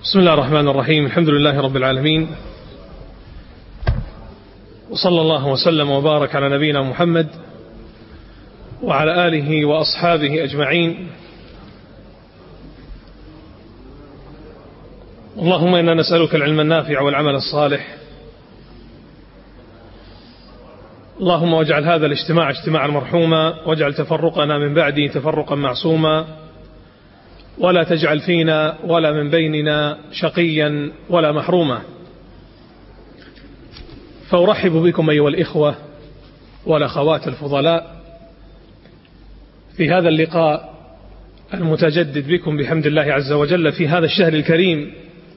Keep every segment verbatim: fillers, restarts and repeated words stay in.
بسم الله الرحمن الرحيم. الحمد لله رب العالمين، وصلى الله وسلم وبارك على نبينا محمد وعلى آله وأصحابه أجمعين. اللهم إنا نسألك العلم النافع والعمل الصالح. اللهم واجعل هذا الاجتماع اجتماعا مرحوما، واجعل تفرقنا من بعده تفرقا معصوما، ولا تجعل فينا ولا من بيننا شقيا ولا محروما. فأرحب بكم أيها الإخوة والأخوات الفضلاء في هذا اللقاء المتجدد بكم بحمد الله عز وجل في هذا الشهر الكريم.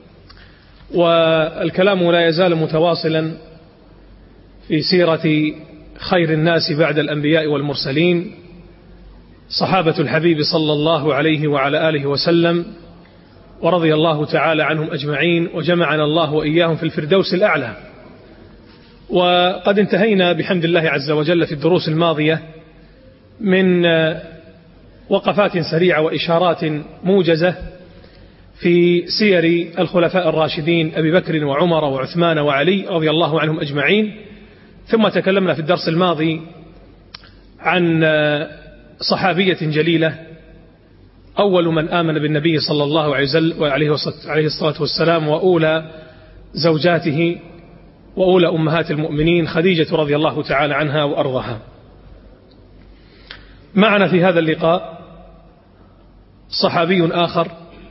والكلام لا يزال متواصلا في سيرة خير الناس بعد الأنبياء والمرسلين، صحابة الحبيب صلى الله عليه وعلى آله وسلم، ورضي الله تعالى عنهم أجمعين، وجمعنا الله وإياهم في الفردوس الأعلى. وقد انتهينا بحمد الله عز وجل في الدروس الماضية من وقفات سريعة وإشارات موجزة في سير الخلفاء الراشدين أبي بكر وعمر وعثمان وعلي رضي الله عنهم أجمعين. ثم تكلمنا في الدرس الماضي عن صحابية جليلة، أول من آمن بالنبي صلى الله عليه الصلاة والسلام، وأولى زوجاته وأولى أمهات المؤمنين، خديجة رضي الله تعالى عنها وأرضها. معنا في هذا اللقاء صحابي آخر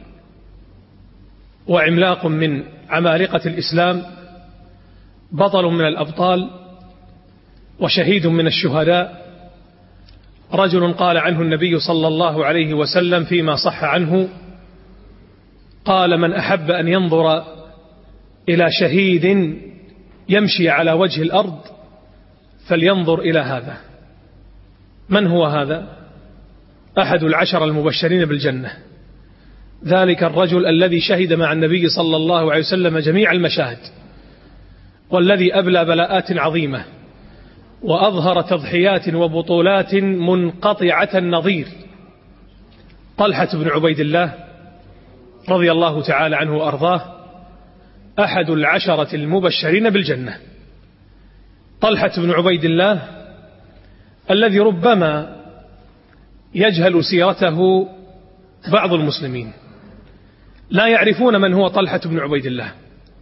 وعملاق من عمالقة الإسلام، بطل من الأبطال وشهيد من الشهداء، رجل قال عنه النبي صلى الله عليه وسلم فيما صح عنه، قال: من أحب أن ينظر إلى شهيد يمشي على وجه الأرض فلينظر إلى هذا. من هو هذا؟ أحد العشر المبشرين بالجنة، ذلك الرجل الذي شهد مع النبي صلى الله عليه وسلم جميع المشاهد، والذي أبلى بلاءات عظيمة وأظهر تضحيات وبطولات منقطعة النظير، طلحة بن عبيد الله رضي الله تعالى عنه وأرضاه، أحد العشرة المبشرين بالجنة. طلحة بن عبيد الله الذي ربما يجهل سيرته بعض المسلمين، لا يعرفون من هو طلحة بن عبيد الله،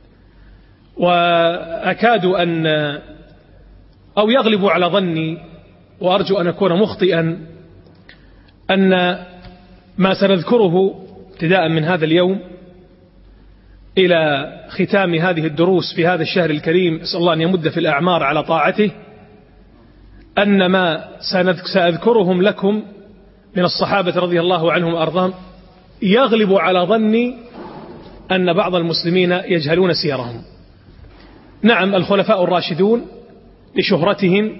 وأكاد أن أو يغلب على ظني، وأرجو أن أكون مخطئا، أن ما سنذكره ابتداء من هذا اليوم إلى ختام هذه الدروس في هذا الشهر الكريم، أسأل الله أن يمد في الأعمار على طاعته، أن ما سأذكرهم لكم من الصحابة رضي الله عنهم وأرضاهم يغلب على ظني أن بعض المسلمين يجهلون سيرهم. نعم، الخلفاء الراشدون لشهرتهم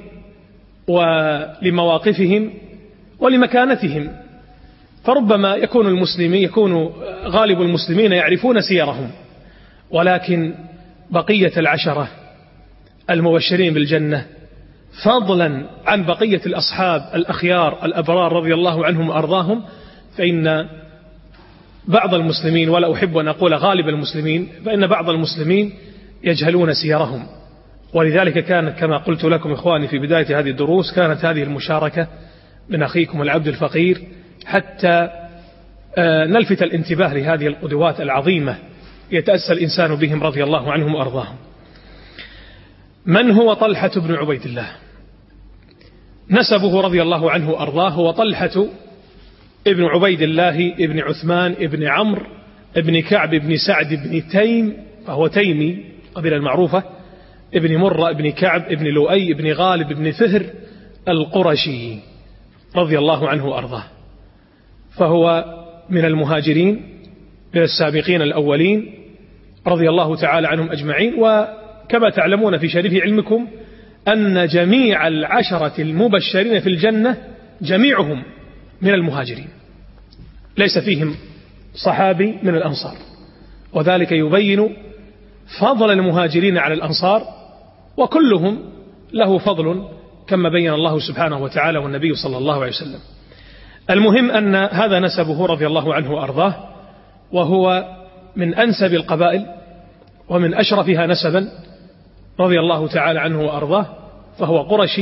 ولمواقفهم ولمكانتهم، فربما يكون المسلمين يكون غالب المسلمين يعرفون سيرهم، ولكن بقية العشرة المبشرين بالجنة، فضلا عن بقية الأصحاب الأخيار الأبرار رضي الله عنهم وأرضاهم، فإن بعض المسلمين، ولا أحب أن أقول غالب المسلمين، فإن بعض المسلمين يجهلون سيرهم. ولذلك كانت كما قلت لكم إخواني في بداية هذه الدروس، كانت هذه المشاركة من أخيكم العبد الفقير حتى نلفت الانتباه لهذه القدوات العظيمة يتأسى الإنسان بهم رضي الله عنهم وأرضاهم. من هو طلحة بن عبيد الله؟ نسبه رضي الله عنه وأرضاه هو طلحة ابن عبيد الله ابن عثمان ابن عمرو ابن كعب ابن سعد ابن تيم، فهو تيمي قبيلة المعروفة، ابن مرة ابن كعب ابن لؤي ابن غالب ابن فهر القرشي رضي الله عنه وأرضاه. فهو من المهاجرين، من السابقين الأولين رضي الله تعالى عنهم أجمعين. وكما تعلمون في شريف علمكم أن جميع العشرة المبشرين في الجنة جميعهم من المهاجرين، ليس فيهم صحابي من الأنصار، وذلك يبين فضل المهاجرين على الأنصار، وكلهم له فضل كما بين الله سبحانه وتعالى والنبي صلى الله عليه وسلم. المهم أن هذا نسبه رضي الله عنه وأرضاه، وهو من أنسب القبائل ومن أشرفها نسبا رضي الله تعالى عنه وأرضاه، فهو قرشي،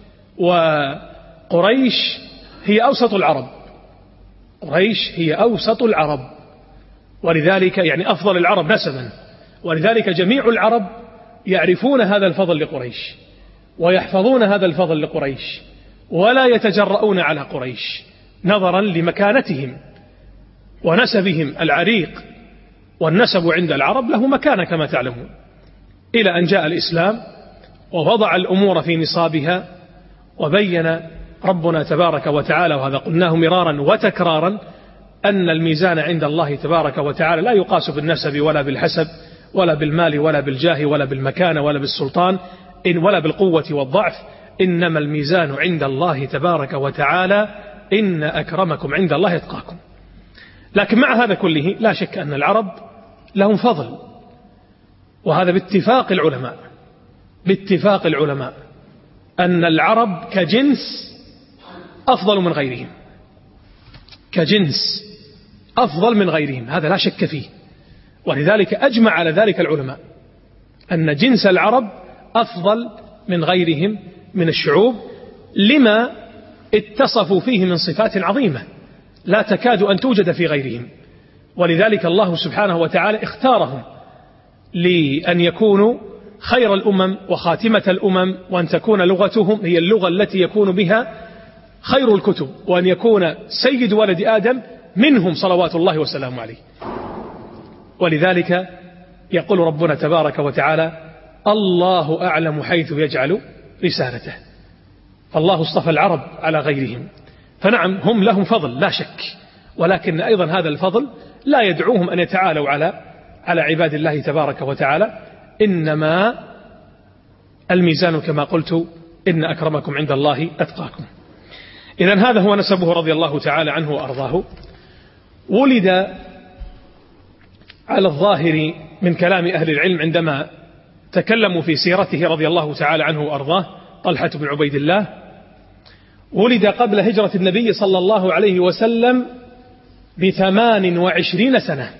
وقريش هي أوسط العرب، قريش هي أوسط العرب، ولذلك يعني أفضل العرب نسبا، ولذلك جميع العرب يعرفون هذا الفضل لقريش ويحفظون هذا الفضل لقريش ولا يتجرؤون على قريش نظرا لمكانتهم ونسبهم العريق، والنسب عند العرب له مكانة كما تعلمون، إلى أن جاء الإسلام ووضع الأمور في نصابها، وبين ربنا تبارك وتعالى، وهذا قلناه مرارا وتكرارا، أن الميزان عند الله تبارك وتعالى لا يقاس بالنسب ولا بالحسب ولا بالمال ولا بالجاه ولا بالمكانة ولا بالسلطان إن ولا بالقوة والضعف، إنما الميزان عند الله تبارك وتعالى إن أكرمكم عند الله أتقاكم. لكن مع هذا كله لا شك أن العرب لهم فضل، وهذا باتفاق العلماء باتفاق العلماء أن العرب كجنس أفضل من غيرهم، كجنس أفضل من غيرهم، هذا لا شك فيه، ولذلك أجمع على ذلك العلماء أن جنس العرب أفضل من غيرهم من الشعوب لما اتصفوا فيه من صفات عظيمة لا تكاد أن توجد في غيرهم، ولذلك الله سبحانه وتعالى اختارهم لأن يكونوا خير الأمم وخاتمة الأمم، وأن تكون لغتهم هي اللغة التي يكون بها خير الكتب، وأن يكون سيد ولد آدم منهم صلوات الله وسلامه عليه. ولذلك يقول ربنا تبارك وتعالى: الله أعلم حيث يجعل رسالته. فالله اصطفى العرب على غيرهم، فنعم هم لهم فضل لا شك، ولكن أيضا هذا الفضل لا يدعوهم أن يتعالوا على على عباد الله تبارك وتعالى، إنما الميزان كما قلت إن أكرمكم عند الله أتقاكم. إذن هذا هو نسبه رضي الله تعالى عنه وأرضاه. ولد على الظاهر من كلام أهل العلم عندما تكلموا في سيرته رضي الله تعالى عنه وأرضاه طلحة بن عبيد الله، ولد قبل هجرة النبي صلى الله عليه وسلم بثمان وعشرين سنة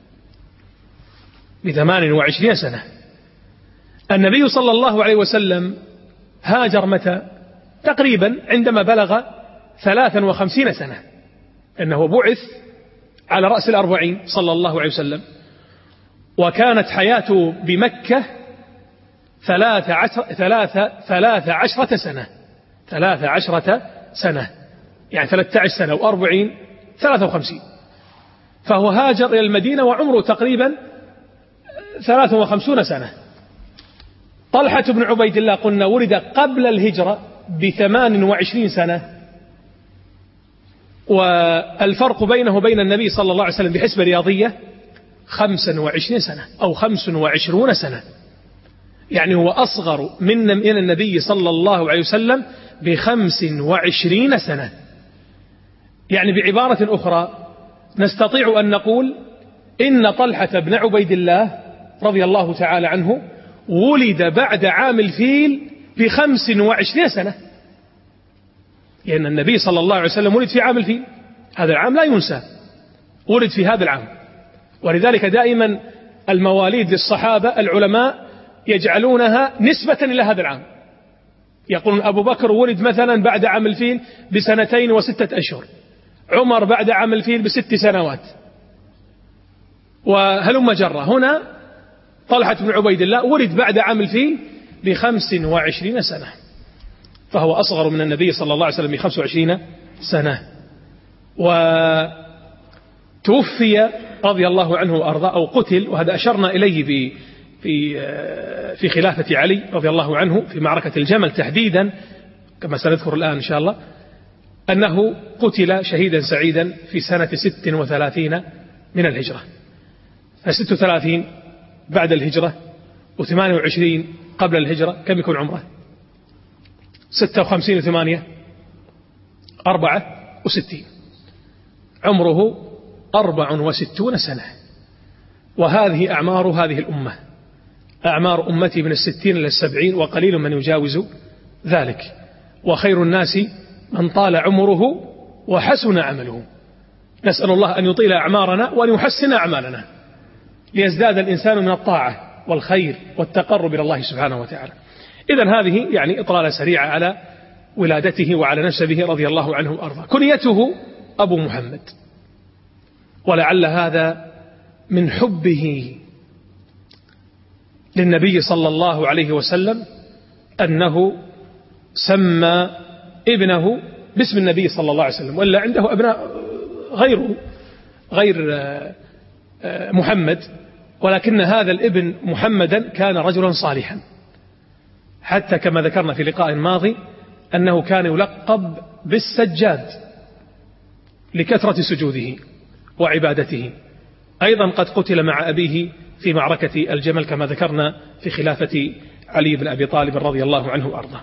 بثمان وعشرين سنة. النبي صلى الله عليه وسلم هاجر متى؟ تقريبا عندما بلغ ثلاثا وخمسين سنة، إنه بعث على رأس الأربعين صلى الله عليه وسلم، وكانت حياته بمكة ثلاث عشر ثلاث ثلاث عشرة سنة ثلاث عشرة سنة يعني ثلاثة عشر سنة وأربعين ثلاثة وخمسين، فهو هاجر إلى المدينة وعمره تقريبا ثلاث وخمسون سنة. طلحة بن عبيد الله قلنا ولد قبل الهجرة بثمان وعشرين سنة، والفرق بينه وبين النبي صلى الله عليه وسلم بحسبة رياضية خمسا وعشرين سنة أو خمس وعشرون سنة، يعني هو أصغر من من النبي صلى الله عليه وسلم بخمس وعشرين سنة. يعني بعبارة أخرى نستطيع أن نقول إن طلحة بن عبيد الله رضي الله تعالى عنه ولد بعد عام الفيل بخمس وعشرين سنة، لأن النبي صلى الله عليه وسلم ولد في عام الفيل، هذا العام لا ينسى، ولد في هذا العام. ولذلك دائما المواليد للصحابة العلماء يجعلونها نسبة إلى هذا العام، يقولون أبو بكر ولد مثلا بعد عام الفيل بسنتين وستة أشهر، عمر بعد عام الفيل بست سنوات، وهلم جرة. هنا طلحة بن عبيد الله ولد بعد عام الفيل بخمس وعشرين سنة، فهو أصغر من النبي صلى الله عليه وسلم بخمس وعشرين سنة. وتوفي رضي الله عنه وأرضاه أو قتل، وهذا أشرنا إليه في في في خلافة علي رضي الله عنه في معركة الجمل تحديدا كما سنذكر الآن إن شاء الله، أنه قتل شهيدا سعيدا في سنة ست وثلاثين من الهجرة، ست وثلاثين بعد الهجرة وثمان وعشرين قبل الهجرة، كم يكون عمره؟ ستة وخمسين وثمانية أربعة وستين، عمره أربع وستون سنة. وهذه أعمار هذه الأمة، أعمار أمتي من الستين إلى السبعين، وقليل من يجاوز ذلك. وخير الناس من طال عمره وحسن عمله. نسأل الله أن يطيل أعمارنا وأن يحسن أعمالنا. ليزداد الإنسان من الطاعة والخير والتقرب إلى الله سبحانه وتعالى. إذن هذه يعني إطلالة سريعة على ولادته وعلى نسبه رضي الله عنه وأرضاه. كنيته أبو محمد، ولعل هذا من حبه للنبي صلى الله عليه وسلم أنه سمى ابنه باسم النبي صلى الله عليه وسلم، ولا عنده أبناء غيره غير محمد، ولكن هذا الابن محمدا كان رجلا صالحا، حتى كما ذكرنا في لقاء ماضي أنه كان يلقب بالسجاد لكثرة سجوده وعبادته. أيضا قد قتل مع أبيه في معركة الجمل كما ذكرنا في خلافة علي بن أبي طالب رضي الله عنه وأرضاه.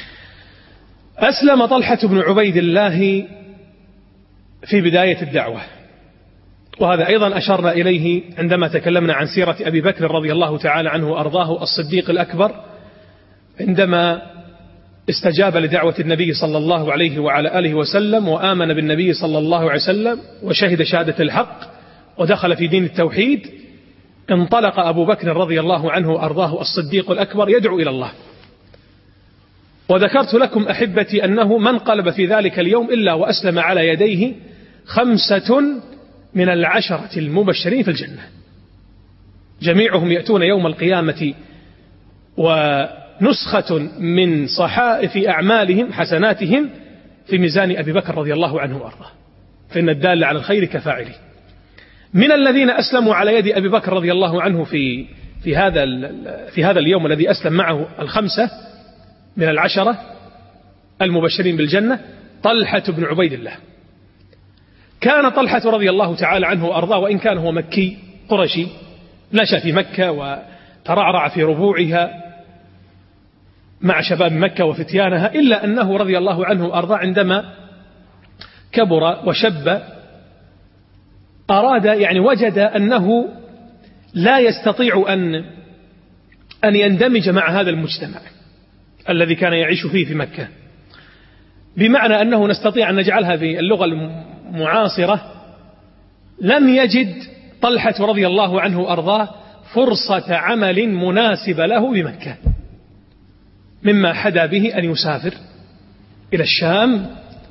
أسلم طلحة بن عبيد الله في بداية الدعوة، وهذا أيضا أشرنا إليه عندما تكلمنا عن سيرة أبي بكر رضي الله تعالى عنه وأرضاه الصديق الأكبر، عندما استجاب لدعوة النبي صلى الله عليه وعلى آله وسلم وآمن بالنبي صلى الله عليه وسلم وشهد شهادة الحق ودخل في دين التوحيد، انطلق أبو بكر رضي الله عنه وأرضاه الصديق الأكبر يدعو إلى الله. وذكرت لكم أحبتي أنه ما انقلب في ذلك اليوم إلا وأسلم على يديه خمسة من العشرة المبشرين في الجنة، جميعهم يأتون يوم القيامة ونسخة من صحائف أعمالهم حسناتهم في ميزان أبي بكر رضي الله عنه وأرضاه، فإن الدال على الخير كفاعله. من الذين أسلموا على يد أبي بكر رضي الله عنه في في هذا في هذا اليوم الذي أسلم معه الخمسة من العشرة المبشرين بالجنة، طلحة بن عبيد الله. كان طلحة رضي الله تعالى عنه وأرضاه وإن كان هو مكي قرشي، نشأ في مكة وترعرع في ربوعها مع شباب مكة وفتيانها، إلا أنه رضي الله عنه وأرضاه عندما كبر وشب أراد يعني وجد أنه لا يستطيع أن أن يندمج مع هذا المجتمع الذي كان يعيش فيه في مكة، بمعنى أنه نستطيع أن نجعلها باللغة المعاصرة، لم يجد طلحة رضي الله عنه وأرضاه فرصة عمل مناسب له بمكة، مما حدا به أن يسافر إلى الشام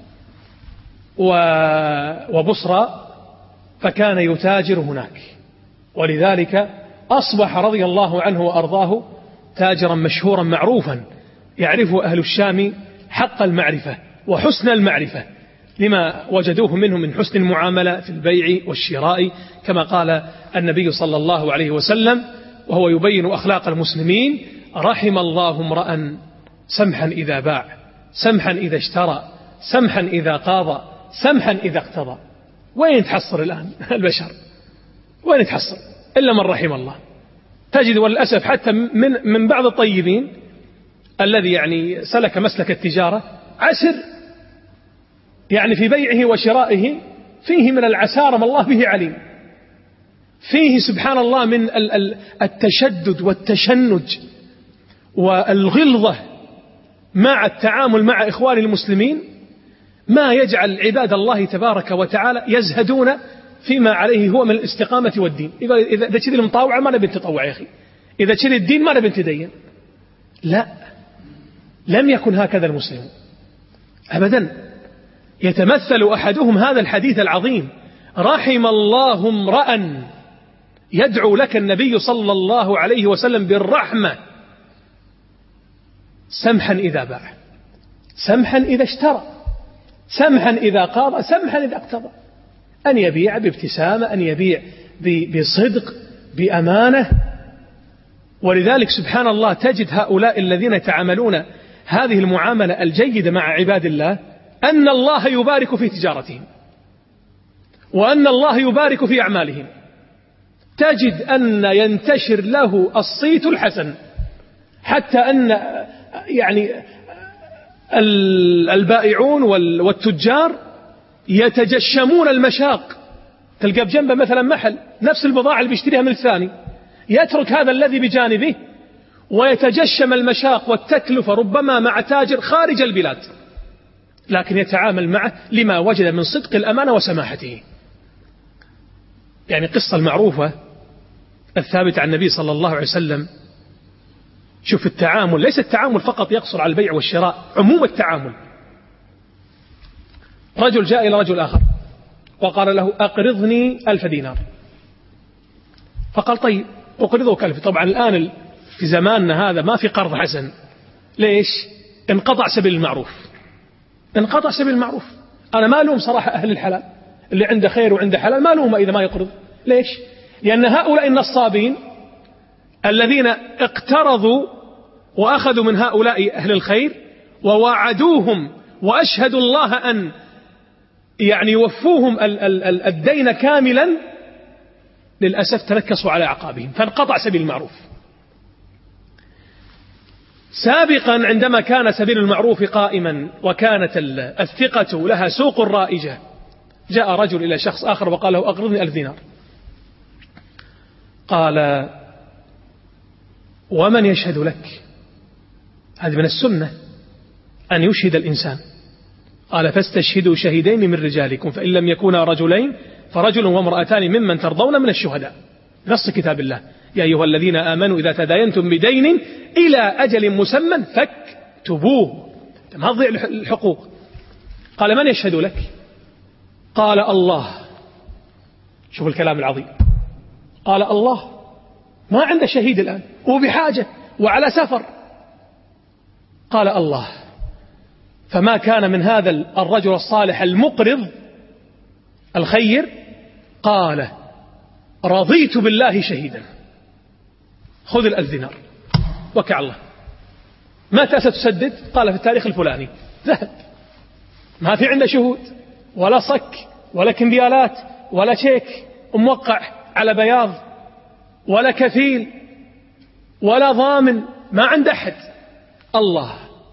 وبصرى، فكان يتاجر هناك، ولذلك أصبح رضي الله عنه وأرضاه تاجرا مشهورا معروفا يعرفه أهل الشام حق المعرفة وحسن المعرفة، لما وجدوه منه من حسن المعاملة في البيع والشراء، كما قال النبي صلى الله عليه وسلم وهو يبين أخلاق المسلمين: رحم الله امرأ سمحا إذا باع، سمحا إذا اشترى، سمحا إذا قاضى، سمحا إذا اقتضى. وين تحصر الآن البشر؟ وين تحصر إلا من رحم الله؟ تجد والأسف حتى من من بعض الطيبين الذي يعني سلك مسلك التجارة عسر، يعني في بيعه وشرائه فيه من العسارة ما الله به عليم، فيه سبحان الله من التشدد والتشنج والغلظة مع التعامل مع إخوان المسلمين، ما يجعل عباد الله تبارك وتعالى يزهدون فيما عليه هو من الاستقامة والدين. إذا إذا تشري المطاوعة ما نبي نتطوع يا أخي، إذا تشري الدين ما نبي نتدين. لا، لم يكن هكذا المسلم أبدا. يتمثل أحدهم هذا الحديث العظيم: رحم الله امرأ يدعو لك النبي صلى الله عليه وسلم بالرحمة، سمحا إذا باع، سمحا إذا اشترى، سمحا إذا قاضى، سمحا إذا اقتضى. أن يبيع بابتسامة، أن يبيع بصدق، بأمانة. ولذلك سبحان الله تجد هؤلاء الذين يتعاملون هذه المعاملة الجيدة مع عباد الله أن الله يبارك في تجارتهم، وأن الله يبارك في أعمالهم. تجد أن ينتشر له الصيت الحسن، حتى أن يعني البائعون والتجار يتجشمون المشاق. تلقى بجنبه مثلا محل نفس البضاعة اللي بيشتريها من الثاني، يترك هذا الذي بجانبه ويتجشم المشاق والتكلفة ربما مع تاجر خارج البلاد، لكن يتعامل معه لما وجد من صدق الأمانة وسماحته. يعني قصة المعروفة الثابتة عن النبي صلى الله عليه وسلم. شوف التعامل، ليس التعامل فقط يقصر على البيع والشراء، عموم التعامل. رجل جاء إلى رجل آخر وقال له أقرضني ألف دينار، فقال طيب أقرضك ألف. طبعا الآن في زماننا هذا ما في قرض حسن. ليش؟ انقطع سبيل المعروف، انقطع سبيل المعروف. أنا ما لوم صراحة أهل الحلال اللي عنده خير وعنده حلال، ما لوم إذا ما يقرض. ليش؟ لأن هؤلاء النصابين الذين اقترضوا وأخذوا من هؤلاء أهل الخير ووعدوهم وأشهدوا الله أن يعني يوفوهم الدين كاملا، للأسف تنكسوا على أعقابهم فانقطع سبيل المعروف. سابقا عندما كان سبيل المعروف قائما وكانت الثقة لها سوق رائجة، جاء رجل إلى شخص آخر وقال له أقرضني ألف دينار. قال ومن يشهد لك؟ هذه من السنة أن يشهد الإنسان. قال فاستشهدوا شهيدين من رجالكم فإن لم يكونا رجلين فرجل وامرأتان ممن ترضون من الشهداء. نص كتاب الله: يا أيها الذين آمنوا إذا تداينتم بدين إلى أجل مسمى فاكتبوه. ما تضيع الحقوق. قال من يشهد لك؟ قال الله. شوف الكلام العظيم. قال الله، ما عنده شهيد الآن وبحاجة وعلى سفر. قال الله. فما كان من هذا الرجل الصالح المقرض الخير قال رضيت بالله شهيدا، خذ الألف دينار وكع الله. متى ستسدد؟ قال في التاريخ الفلاني. ذهب، ما في عنده شهود ولا صك ولا كمبيالات ولا شيك موقع على بياض ولا كفيل ولا ضامن، ما عنده أحد. الله.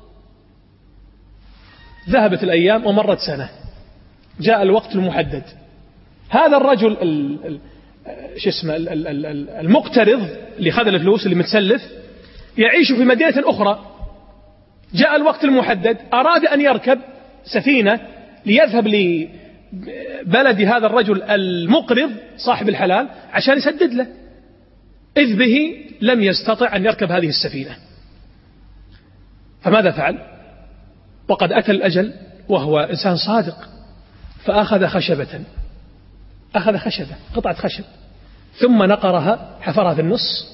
ذهبت الأيام ومرت سنة، جاء الوقت المحدد. هذا الرجل شو اسمه المقترض اللي خذ الفلوس اللي متسلف يعيش في مدينة أخرى. جاء الوقت المحدد، أراد أن يركب سفينة ليذهب لبلد هذا الرجل المقرض صاحب الحلال عشان يسدد له، إذ به لم يستطع أن يركب هذه السفينة. فماذا فعل؟ وقد أتى الأجل وهو إنسان صادق، فأخذ خشبة، أخذ خشبة قطعة خشب ثم نقرها، حفرها في النص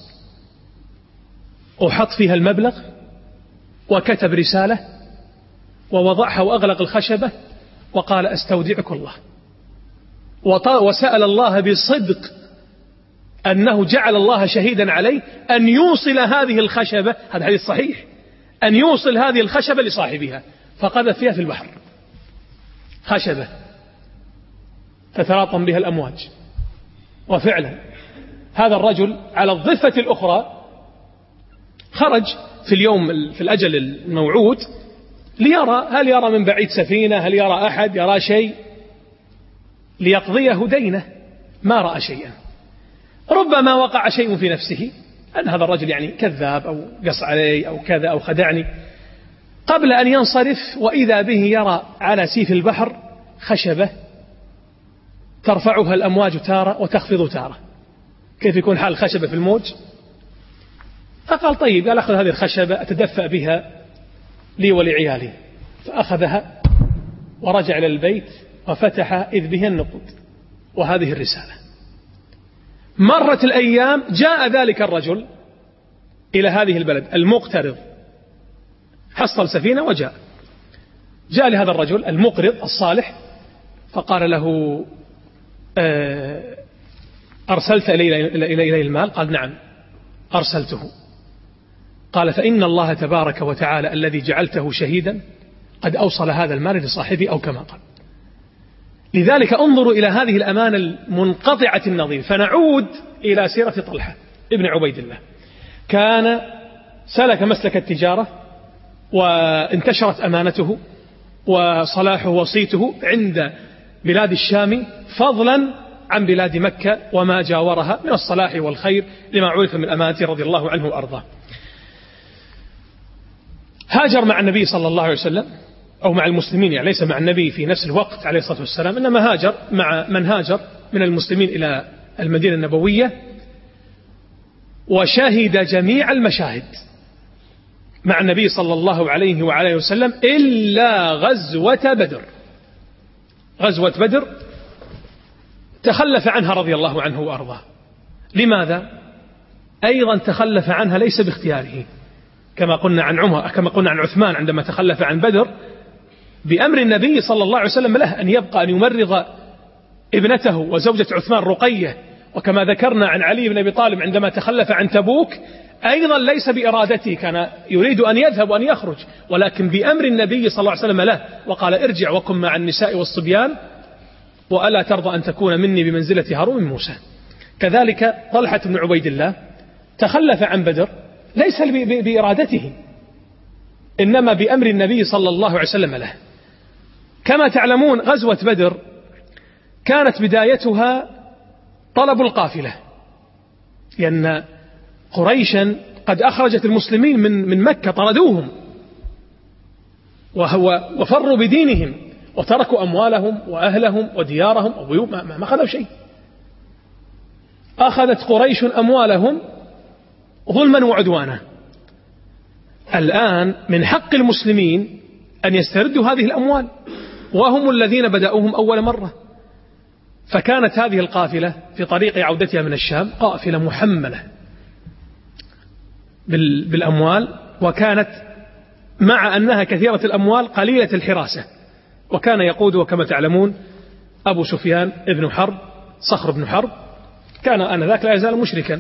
وحط فيها المبلغ وكتب رسالة ووضعها وأغلق الخشبة وقال أستودعك الله، وسأل الله بصدق أنه جعل الله شهيدا عليه أن يوصل هذه الخشبة، هذا حديث صحيح، أن يوصل هذه الخشبة لصاحبها، فقذف فيها في البحر خشبة تتراطم بها الأمواج. وفعلا هذا الرجل على الضفة الأخرى خرج في اليوم في الأجل الموعود ليرى، هل يرى من بعيد سفينة، هل يرى أحد، يرى شيء ليقضيه دينه. ما رأى شيئا. ربما وقع شيء في نفسه أن هذا الرجل يعني كذاب أو قص علي أو كذا أو خدعني. قبل أن ينصرف وإذا به يرى على سيف البحر خشبة ترفعها الأمواج تارة وتخفض تارة. كيف يكون حال الخشبة في الموج؟ فقال طيب، قال أخذ هذه الخشبة أتدفأ بها لي ولعيالي. فأخذها ورجع إلى البيت وفتح إذ بها النقود وهذه الرسالة. مرت الأيام، جاء ذلك الرجل إلى هذه البلد المقترض، حصل سفينة وجاء جاء لهذا الرجل المقرض الصالح فقال له أرسلت إلي إلي المال؟ قال نعم أرسلته. قال فإن الله تبارك وتعالى الذي جعلته شهيدا قد أوصل هذا المال لصاحبه أو كما قال. لذلك انظروا إلى هذه الأمانة المنقطعة النظير. فنعود إلى سيرة طلحة ابن عبيد الله. كان سلك مسلك التجارة وانتشرت أمانته وصلاحه وصيته عند بلاد الشام فضلا عن بلاد مكة وما جاورها من الصلاح والخير لما عرف من أمانته رضي الله عنه وأرضاه. هاجر مع النبي صلى الله عليه وسلم أو مع المسلمين، يعني ليس مع النبي في نفس الوقت عليه الصلاة والسلام، إنما هاجر مع من هاجر من المسلمين إلى المدينة النبوية. وشهد جميع المشاهد مع النبي صلى الله عليه وعليه وسلم إلا غزوة بدر. غزوة بدر تخلف عنها رضي الله عنه وأرضاه. لماذا؟ أيضا تخلف عنها ليس باختياره، كما قلنا عن عمر، كما قلنا عن عثمان عندما تخلف عن بدر بأمر النبي صلى الله عليه وسلم له أن يبقى، أن يمرض ابنته وزوجة عثمان رقية. وكما ذكرنا عن علي بن أبي طالب عندما تخلف عن تبوك أيضا ليس بإرادته، كان يريد أن يذهب وأن يخرج، ولكن بأمر النبي صلى الله عليه وسلم له، وقال ارجع وكن مع النساء والصبيان وألا ترضى أن تكون مني بمنزلة هارون من موسى. كذلك طلحة بن عبيد الله تخلف عن بدر ليس بإرادته، إنما بأمر النبي صلى الله عليه وسلم له. كما تعلمون غزوة بدر كانت بدايتها طلب القافلة، لأن قريشا قد أخرجت المسلمين من من مكة، طردوهم وهو وفروا بدينهم وتركوا أموالهم وأهلهم وديارهم وبيوت، ما, ما أخذوا شيء. أخذت قريش أموالهم ظلما وعدوانا. الآن من حق المسلمين أن يستردوا هذه الأموال، وهم الذين بدأوهم أول مرة. فكانت هذه القافلة في طريق عودتها من الشام قافلة محملة بالأموال، وكانت مع أنها كثيرة الأموال قليلة الحراسة. وكان يقود كما تعلمون أبو سفيان ابن حرب، صخر بن حرب، كان آنذاك لا يزال مشركا.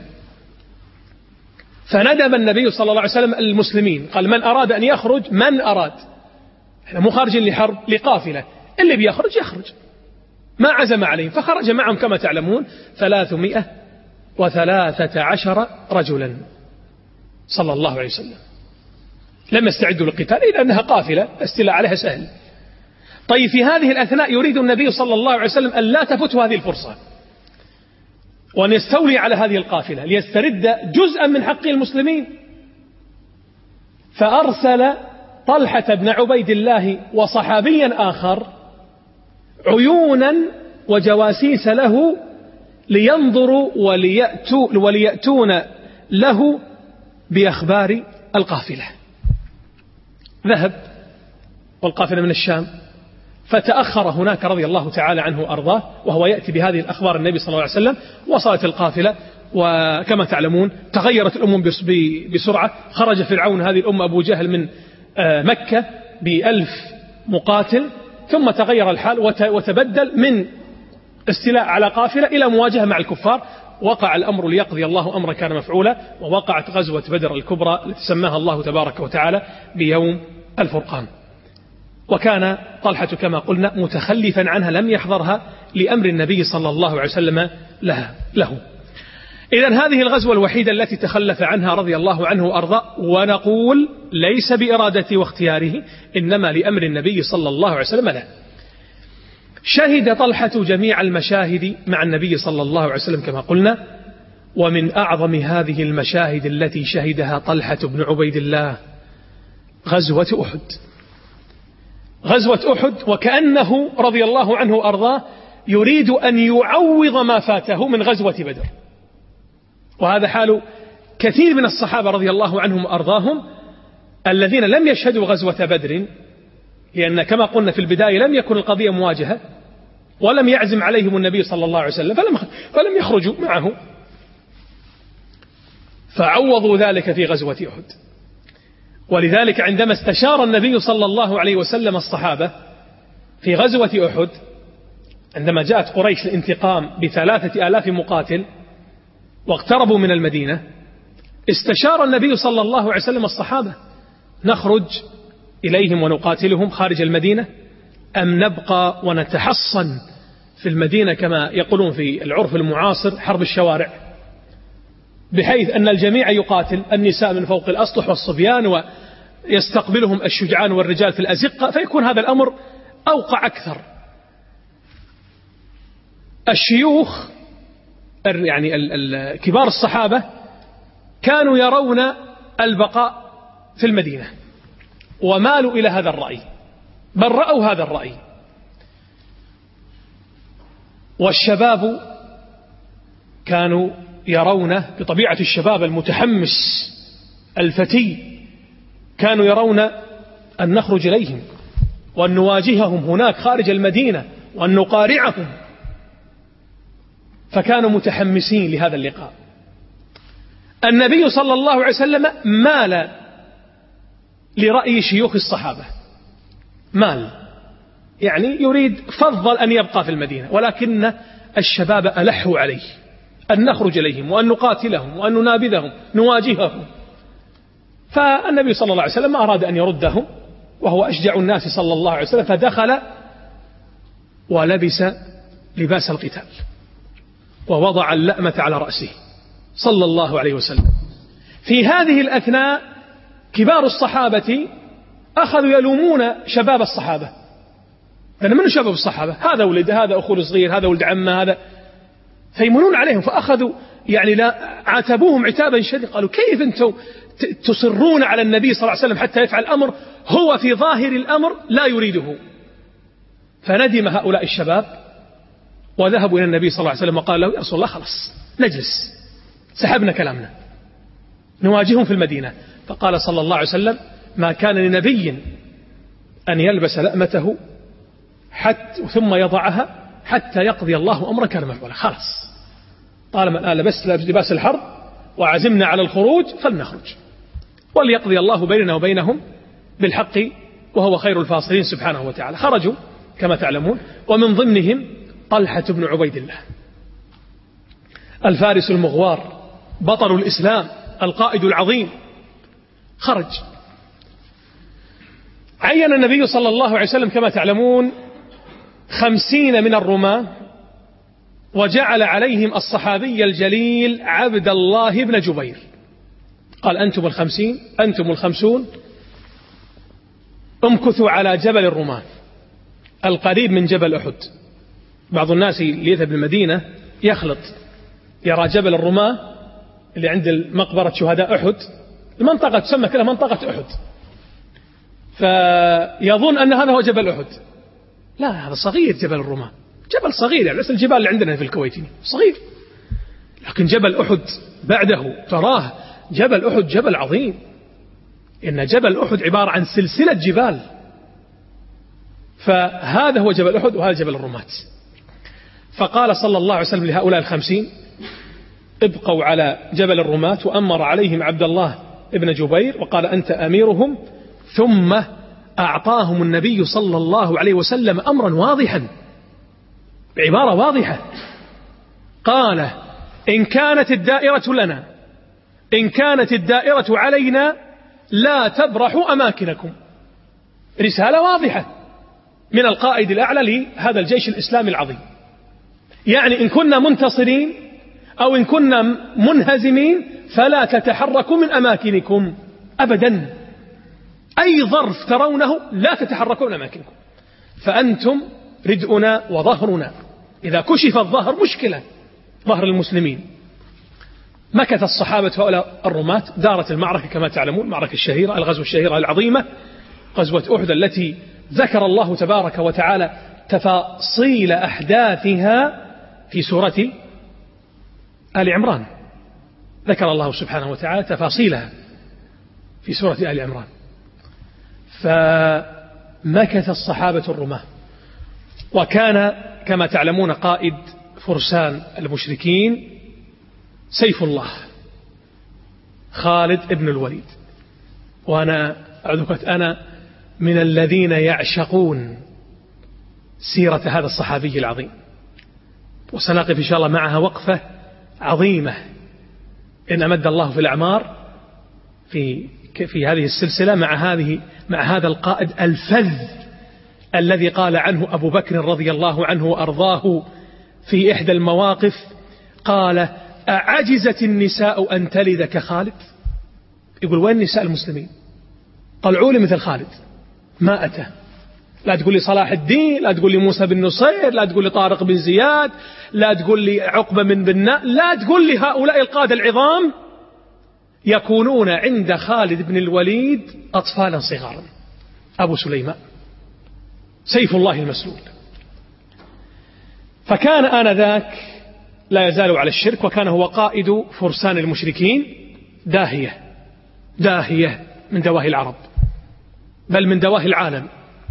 فندب النبي صلى الله عليه وسلم المسلمين، قال من أراد أن يخرج، من أراد، احنا مو خارجين لحرب، لقافلة، اللي بيخرج يخرج، ما عزم عليهم. فخرج معهم كما تعلمون ثلاثمائة وثلاثة عشر رجلا صلى الله عليه وسلم. لم يستعدوا للقتال لأنها قافلة، الاستيلاء عليها سهل. طيب في هذه الأثناء يريد النبي صلى الله عليه وسلم أن لا تفته هذه الفرصة، وأن يستولي على هذه القافلة ليسترد جزءا من حق المسلمين. فأرسل طلحة بن عبيد الله وصحابيا آخر عيونا وجواسيس له لينظروا وليأتوا وليأتون له بأخبار القافلة. ذهب والقافلة من الشام، فتأخر هناك رضي الله تعالى عنه وأرضاه وهو يأتي بهذه الأخبار النبي صلى الله عليه وسلم. وصلت القافلة، وكما تعلمون تغيرت الأمم بسرعة. خرج فرعون هذه الأمة أبو جهل من مكة بألف مقاتل، ثم تغير الحال وتبدل من استيلاء على قافلة إلى مواجهة مع الكفار. وقع الأمر ليقضي الله أمر كان مفعولا، ووقعت غزوة بدر الكبرى التي سماها الله تبارك وتعالى بيوم الفرقان. وكان طلحة كما قلنا متخلفا عنها، لم يحضرها لأمر النبي صلى الله عليه وسلم لها له. إذن هذه الغزوة الوحيدة التي تخلف عنها رضي الله عنه وأرضاه، ونقول ليس بإرادته واختياره، إنما لأمر النبي صلى الله عليه وسلم له. شهد طلحة جميع المشاهد مع النبي صلى الله عليه وسلم كما قلنا. ومن أعظم هذه المشاهد التي شهدها طلحة بن عبيد الله غزوة أحد. غزوة أحد، وكأنه رضي الله عنه وأرضاه يريد أن يعوض ما فاته من غزوة بدر. وهذا حال كثير من الصحابة رضي الله عنهم وأرضاهم الذين لم يشهدوا غزوة بدر، لأن كما قلنا في البداية لم يكن القضية مواجهة، ولم يعزم عليهم النبي صلى الله عليه وسلم، فلم, فلم يخرجوا معه، فعوضوا ذلك في غزوة أحد. ولذلك عندما استشار النبي صلى الله عليه وسلم الصحابة في غزوة أحد، عندما جاءت قريش الانتقام بثلاثة آلاف مقاتل واقتربوا من المدينة، استشار النبي صلى الله عليه وسلم الصحابة: نخرج إليهم ونقاتلهم خارج المدينة، أم نبقى ونتحصن في المدينة كما يقولون في العرف المعاصر حرب الشوارع، بحيث أن الجميع يقاتل، النساء من فوق الأسطح والصبيان، ويستقبلهم الشجعان والرجال في الأزقة، فيكون هذا الأمر أوقع أكثر. الشيوخ يعني كبار الصحابة كانوا يرون البقاء في المدينة ومالوا إلى هذا الرأي، بل رأوا هذا الرأي. والشباب كانوا يرون بطبيعة الشباب المتحمس الفتي، كانوا يرون أن نخرج إليهم وأن نواجههم هناك خارج المدينة وأن نقارعهم، فكانوا متحمسين لهذا اللقاء. النبي صلى الله عليه وسلم مال لرأي شيوخ الصحابة، مال يعني يريد فضل أن يبقى في المدينة، ولكن الشباب ألحوا عليه أن نخرج إليهم وأن نقاتلهم وأن ننابذهم نواجههم. فالنبي صلى الله عليه وسلم أراد أن يردهم، وهو أشجع الناس صلى الله عليه وسلم، فدخل ولبس لباس القتال ووضع اللأمة على رأسه صلى الله عليه وسلم. في هذه الأثناء كبار الصحابة أخذوا يلومون شباب الصحابة، لأن من شباب الصحابة؟ هذا ولد، هذا أخو صغير، هذا ولد عمه، هذا، فيمنون عليهم. فأخذوا يعني لا عاتبوهم عتابا شديدا، قالوا كيف أنتم تصرون على النبي صلى الله عليه وسلم حتى يفعل الأمر هو في ظاهر الأمر لا يريده. فندم هؤلاء الشباب وذهبوا إلى النبي صلى الله عليه وسلم وقال له يا رسول الله خلاص نجلس، سحبنا كلامنا، نواجههم في المدينة. فقال صلى الله عليه وسلم ما كان لنبي أن يلبس لأمته حتى ثم يضعها حتى يقضي الله أمرا كان مفعولا. خلاص طالما الآن لبست لباس الحرب وعزمنا على الخروج فلنخرج، وليقضي الله بيننا وبينهم بالحق وهو خير الفاصلين سبحانه وتعالى. خرجوا كما تعلمون، ومن ضمنهم طلحة بن عبيد الله الفارس المغوار بطل الإسلام القائد العظيم. خرج، عين النبي صلى الله عليه وسلم كما تعلمون خمسين من الرماة، وجعل عليهم الصحابي الجليل عبد الله بن جبير. قال أنتم الخمسين، أنتم الخمسون، امكثوا على جبل الرماة القريب من جبل أحد. بعض الناس اللي يذهب للمدينة يخلط، يرى جبل الرماة اللي عند مقبرة شهداء أحد، المنطقة تسمى كلها منطقة أحد، فيظن أن هذا هو جبل أحد. لا، هذا صغير جبل الرماة، جبل صغير يعني مثل الجبال اللي عندنا في الكويت صغير، لكن جبل أحد بعده تراه جبل أحد جبل عظيم، إن جبل أحد عبارة عن سلسلة جبال، فهذا هو جبل أحد وهذا جبل الرماة. فقال صلى الله عليه وسلم لهؤلاء الخمسين ابقوا على جبل الرماة، وأمر عليهم عبد الله ابن جبير وقال أنت أميرهم. ثم أعطاهم النبي صلى الله عليه وسلم أمرا واضحا بعبارة واضحة، قال إن كانت الدائرة لنا، إن كانت الدائرة علينا لا تبرحوا أماكنكم. رسالة واضحة من القائد الأعلى لهذا الجيش الإسلامي العظيم، يعني إن كنا منتصرين أو إن كنا منهزمين فلا تتحركوا من أماكنكم أبدا، أي ظرف ترونه لا تتحركوا من أماكنكم، فأنتم ردءنا وظهرنا، إذا كشف الظهر مشكلة ظهر المسلمين. مكث الصحابة هؤلاء الرماة، دارت المعركة كما تعلمون، المعركة الشهيرة، الغزوة الشهيرة العظيمة، غزوة أحد التي ذكر الله تبارك وتعالى تفاصيل أحداثها في سورة آل عمران. ذكر الله سبحانه وتعالى تفاصيلها في سورة آل عمران. فمكث الصحابة الرماة، وكان كما تعلمون قائد فرسان المشركين سيف الله خالد ابن الوليد. وأنا أعذكت أنا من الذين يعشقون سيرة هذا الصحابي العظيم، وسنقف إن شاء الله معها وقفة عظيمة إن أمد الله في الأعمار في في هذه السلسلة مع هذه مع هذا القائد الفذ الذي قال عنه أبو بكر رضي الله عنه وأرضاه في إحدى المواقف، قال أعجزت النساء أن تلد كخالد؟ يقول وين نساء المسلمين؟ طلعوا لي مثل خالد، ما أتى. لا تقول لي صلاح الدين، لا تقول لي موسى بن نصير، لا تقول لي طارق بن زياد، لا تقول لي عقبة من بناء، لا تقول لي هؤلاء القادة العظام يكونون عند خالد بن الوليد أطفالا صغارا. أبو سليمان سيف الله المسلول. فكان آنذاك لا يزال على الشرك، وكان هو قائد فرسان المشركين، داهية داهية من دواهي العرب بل من دواهي العالم.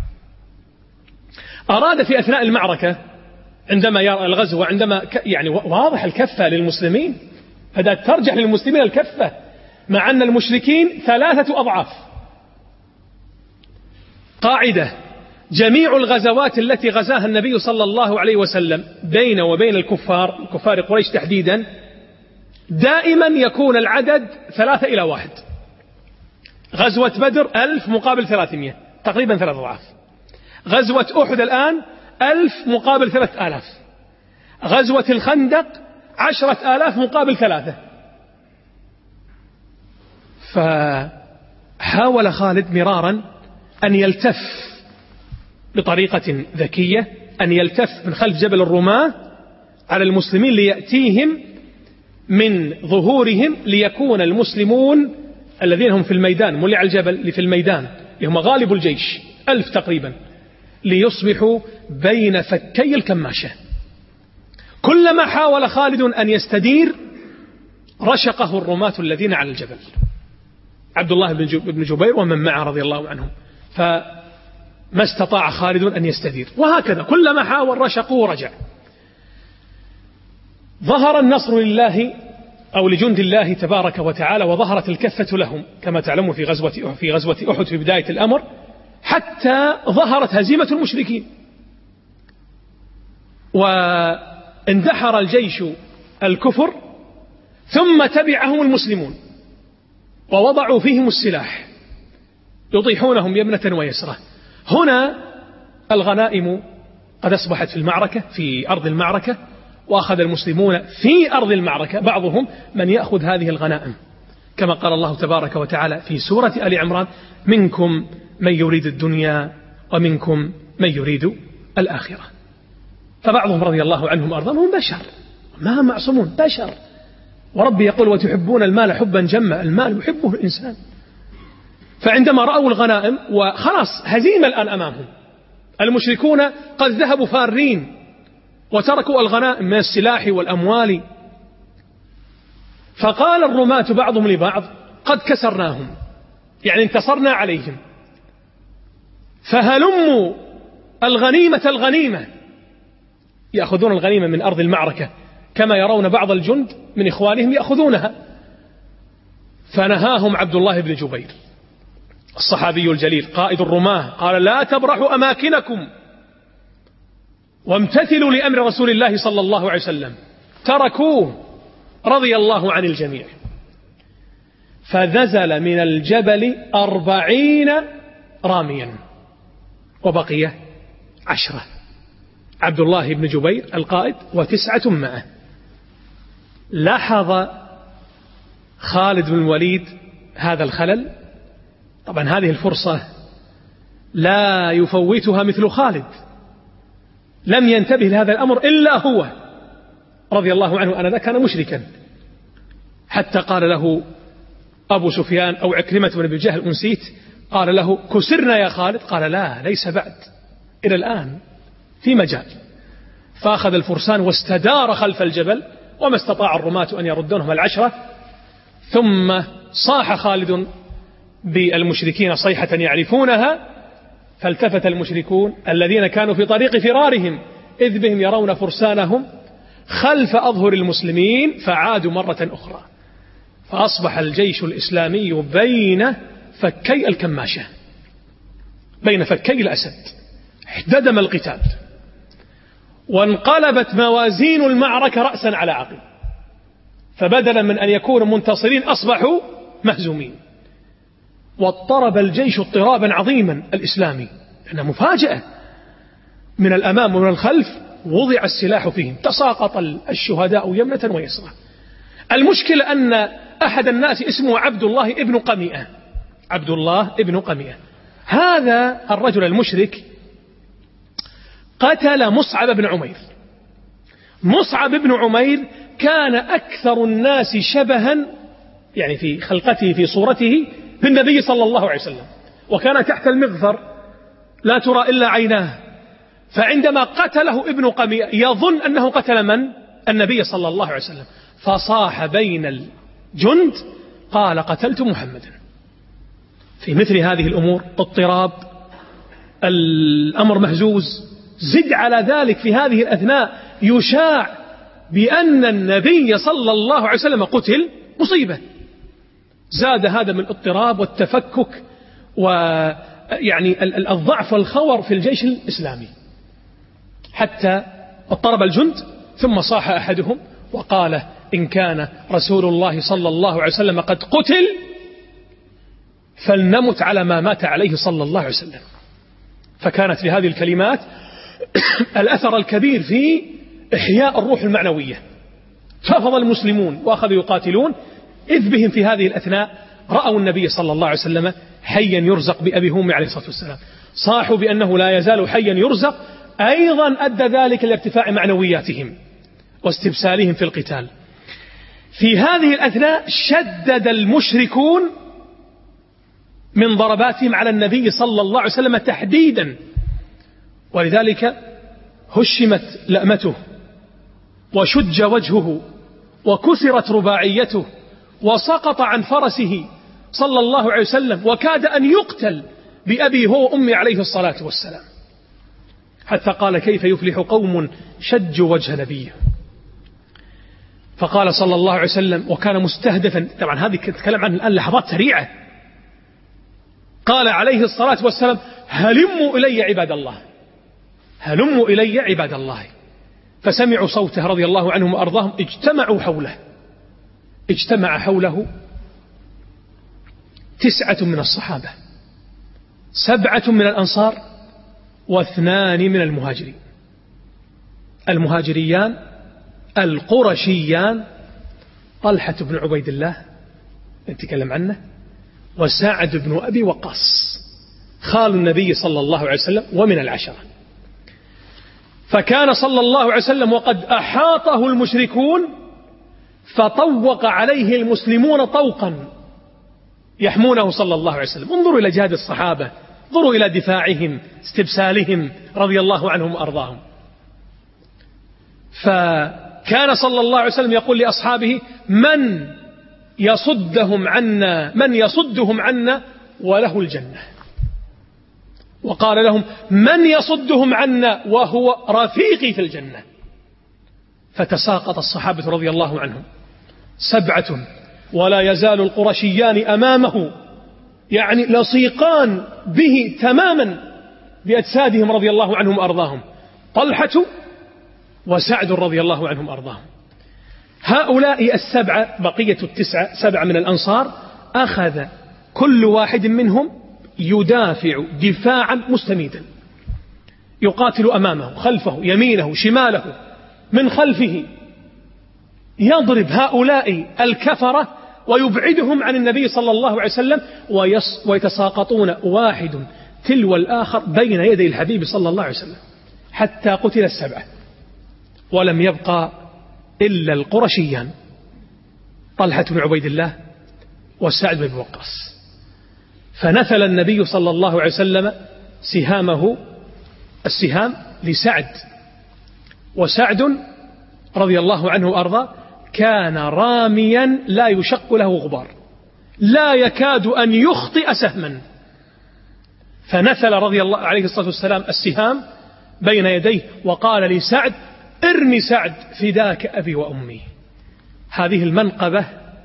أراد في أثناء المعركة عندما يرى الغزو، عندما يعني واضح الكفة للمسلمين، بدأت ترجح للمسلمين الكفة مع أن المشركين ثلاثة أضعاف. قاعدة: جميع الغزوات التي غزاها النبي صلى الله عليه وسلم بين وبين الكفار، كفار قريش تحديدا، دائما يكون العدد ثلاثة إلى واحد. غزوة بدر ألف مقابل ثلاثمائة، تقريبا ثلاث أضعاف. غزوة أحد الآن ألف مقابل ثلاث آلاف. غزوة الخندق عشرة آلاف مقابل ثلاثة. فحاول خالد مرارا أن يلتف بطريقة ذكية، أن يلتف من خلف جبل الرماة على المسلمين ليأتيهم من ظهورهم، ليكون المسلمون الذين هم في الميدان، مولع الجبل اللي في الميدان اللي هم غالب الجيش ألف تقريبا، ليصبحوا بين فكي الكماشة. كلما حاول خالد أن يستدير رشقه الرماة الذين على الجبل، عبد الله بن جبير ومن معه رضي الله عنهم، فما استطاع خالد أن يستدير. وهكذا كلما حاول رشقه ورجع. ظهر النصر لله أو لجند الله تبارك وتعالى، وظهرت الكفة لهم كما تعلمون في غزوة في غزوة أحد في بداية الأمر، حتى ظهرت هزيمة المشركين، واندحر الجيش الكفر، ثم تبعهم المسلمون ووضعوا فيهم السلاح يطيحونهم يمنة ويسرة. هنا الغنائم قد أصبحت في المعركة، في أرض المعركة، وأخذ المسلمون في أرض المعركة بعضهم من يأخذ هذه الغنائم، كما قال الله تبارك وتعالى في سورة آل عمران: منكم من يريد الدنيا ومنكم من يريد الآخرة. فبعضهم رضي الله عنهم أرضهم هم بشر، ما هم معصومون، بشر. وربي يقول: وتحبون المال حبا جما، المال يحبه الإنسان. فعندما رأوا الغنائم وخلاص هزيمة الآن أمامهم، المشركون قد ذهبوا فارين وتركوا الغنائم من السلاح والأموال، فقال الرماة بعضهم لبعض: قد كسرناهم، يعني انتصرنا عليهم، فهلموا الغنيمة الغنيمة. يأخذون الغنيمة من أرض المعركة كما يرون بعض الجند من إخوانهم يأخذونها. فنهاهم عبد الله بن جبير الصحابي الجليل قائد الرماة، قال: لا تبرحوا أماكنكم وامتثلوا لأمر رسول الله صلى الله عليه وسلم. تركوه رضي الله عن الجميع. فنزل من الجبل أربعين راميا وبقي عشرة، عبد الله بن جبير القائد وتسعة معه. لاحظ خالد بن الوليد هذا الخلل. طبعا هذه الفرصة لا يفوتها مثل خالد، لم ينتبه لهذا الأمر إلا هو رضي الله عنه، أنا ذا كان مشركا، حتى قال له أبو سفيان أو عكرمة بن أبي جهل: أنسيت؟ قال له: كسرنا يا خالد. قال: لا، ليس بعد، إلى الآن في مجال. فأخذ الفرسان واستدار خلف الجبل، وما استطاع الرماة أن يردونهم العشرة. ثم صاح خالد بالمشركين صيحة يعرفونها، فالتفت المشركون الذين كانوا في طريق فرارهم إذ بهم يرون فرسانهم خلف أظهر المسلمين، فعادوا مرة أخرى، فأصبح الجيش الإسلامي بين فكي الكماشة، بين فكي الأسد. احتدم القتال، وانقلبت موازين المعركة رأسا على عقب، فبدلا من أن يكونوا منتصرين أصبحوا مهزومين. واضطرب الجيش اضطرابا عظيما الإسلامي، لأنها مفاجأة من الأمام ومن الخلف، وضع السلاح فيهم، تساقط الشهداء يمنة ويسرى. المشكلة أن أحد الناس اسمه عبد الله ابن قميئة، عبد الله ابن قميئة، هذا الرجل المشرك قتل مصعب بن عمير. مصعب بن عمير كان أكثر الناس شبها، يعني في خلقته في صورته، بالنبي صلى الله عليه وسلم، وكان تحت المغفر لا ترى إلا عيناه. فعندما قتله ابن قميئة يظن أنه قتل من؟ النبي صلى الله عليه وسلم، فصاح بين الجند قال قتلت محمدا. في مثل هذه الأمور اضطراب، الأمر مهزوز، زد على ذلك في هذه الأثناء يشاع بأن النبي صلى الله عليه وسلم قتل، مصيبة. زاد هذا من الاضطراب والتفكك ويعني الضعف والخور في الجيش الإسلامي، حتى اضطرب الجند، ثم صاح أحدهم وقال إن كان رسول الله صلى الله عليه وسلم قد قتل فلنمت على ما مات عليه صلى الله عليه وسلم. فكانت لهذه الكلمات الأثر الكبير في إحياء الروح المعنوية، فافض المسلمون وأخذوا يقاتلون، إذ بهم في هذه الأثناء رأوا النبي صلى الله عليه وسلم حيا يرزق بأبي هم عليه الصلاة والسلام، صاحوا بأنه لا يزال حيا يرزق، أيضا أدى ذلك لارتفاع معنوياتهم واستبسالهم في القتال. في هذه الأثناء شدد المشركون من ضرباتهم على النبي صلى الله عليه وسلم تحديدا، ولذلك هشمت لأمته وشج وجهه وكسرت رباعيته وسقط عن فرسه صلى الله عليه وسلم، وكاد أن يقتل بأبي هو وأمي عليه الصلاة والسلام، حتى قال كيف يفلح قوم شجوا وجه نبيه. فقال صلى الله عليه وسلم وكان مستهدفا، طبعا هذه تتكلم عن الآن لحظات سريعة، قال عليه الصلاة والسلام هلموا إلي عباد الله، هلموا إلي عباد الله. فسمعوا صوته رضي الله عنهم وأرضاهم، اجتمعوا حوله، اجتمع حوله تسعة من الصحابة، سبعة من الأنصار واثنان من المهاجرين. المهاجريان القرشيان طلحة بن عبيد الله نتكلم عنه، وسعد بن أبي وقاص خال النبي صلى الله عليه وسلم ومن العشرة. فكان صلى الله عليه وسلم وقد أحاطه المشركون، فطوق عليه المسلمون طوقا يحمونه صلى الله عليه وسلم. انظروا إلى جهاد الصحابة، انظروا إلى دفاعهم، استبسالهم رضي الله عنهم وأرضاهم. فكان صلى الله عليه وسلم يقول لأصحابه من يصدهم عنا، من يصدهم عنا وله الجنة، وقال لهم من يصدهم عنا وهو رفيقي في الجنة. فتساقط الصحابة رضي الله عنهم، سبعة ولا يزال القرشيان أمامه يعني لصيقان به تماما بأجسادهم رضي الله عنهم وأرضاهم، طلحة وسعد رضي الله عنهم وأرضاهم. هؤلاء السبعة، بقية التسعة سبعة من الأنصار، أخذ كل واحد منهم يدافع دفاعا مستميتا، يقاتل أمامه خلفه يمينه شماله من خلفه، يضرب هؤلاء الكفرة ويبعدهم عن النبي صلى الله عليه وسلم، ويتساقطون واحد تلو الآخر بين يدي الحبيب صلى الله عليه وسلم، حتى قتل السبعة ولم يبقى إلا القرشيان طلحة بن عبيد الله وسعد بن وقاص. فنثل النبي صلى الله عليه وسلم سهامه السهام لسعد، وسعد رضي الله عنه وأرضاه كان راميا لا يشق له غبار، لا يكاد أن يخطئ سهما. فنثل رضي الله عليه الصلاة والسلام السهام بين يديه وقال لسعد ارمي سعد فداك أبي وأمي. هذه المنقبة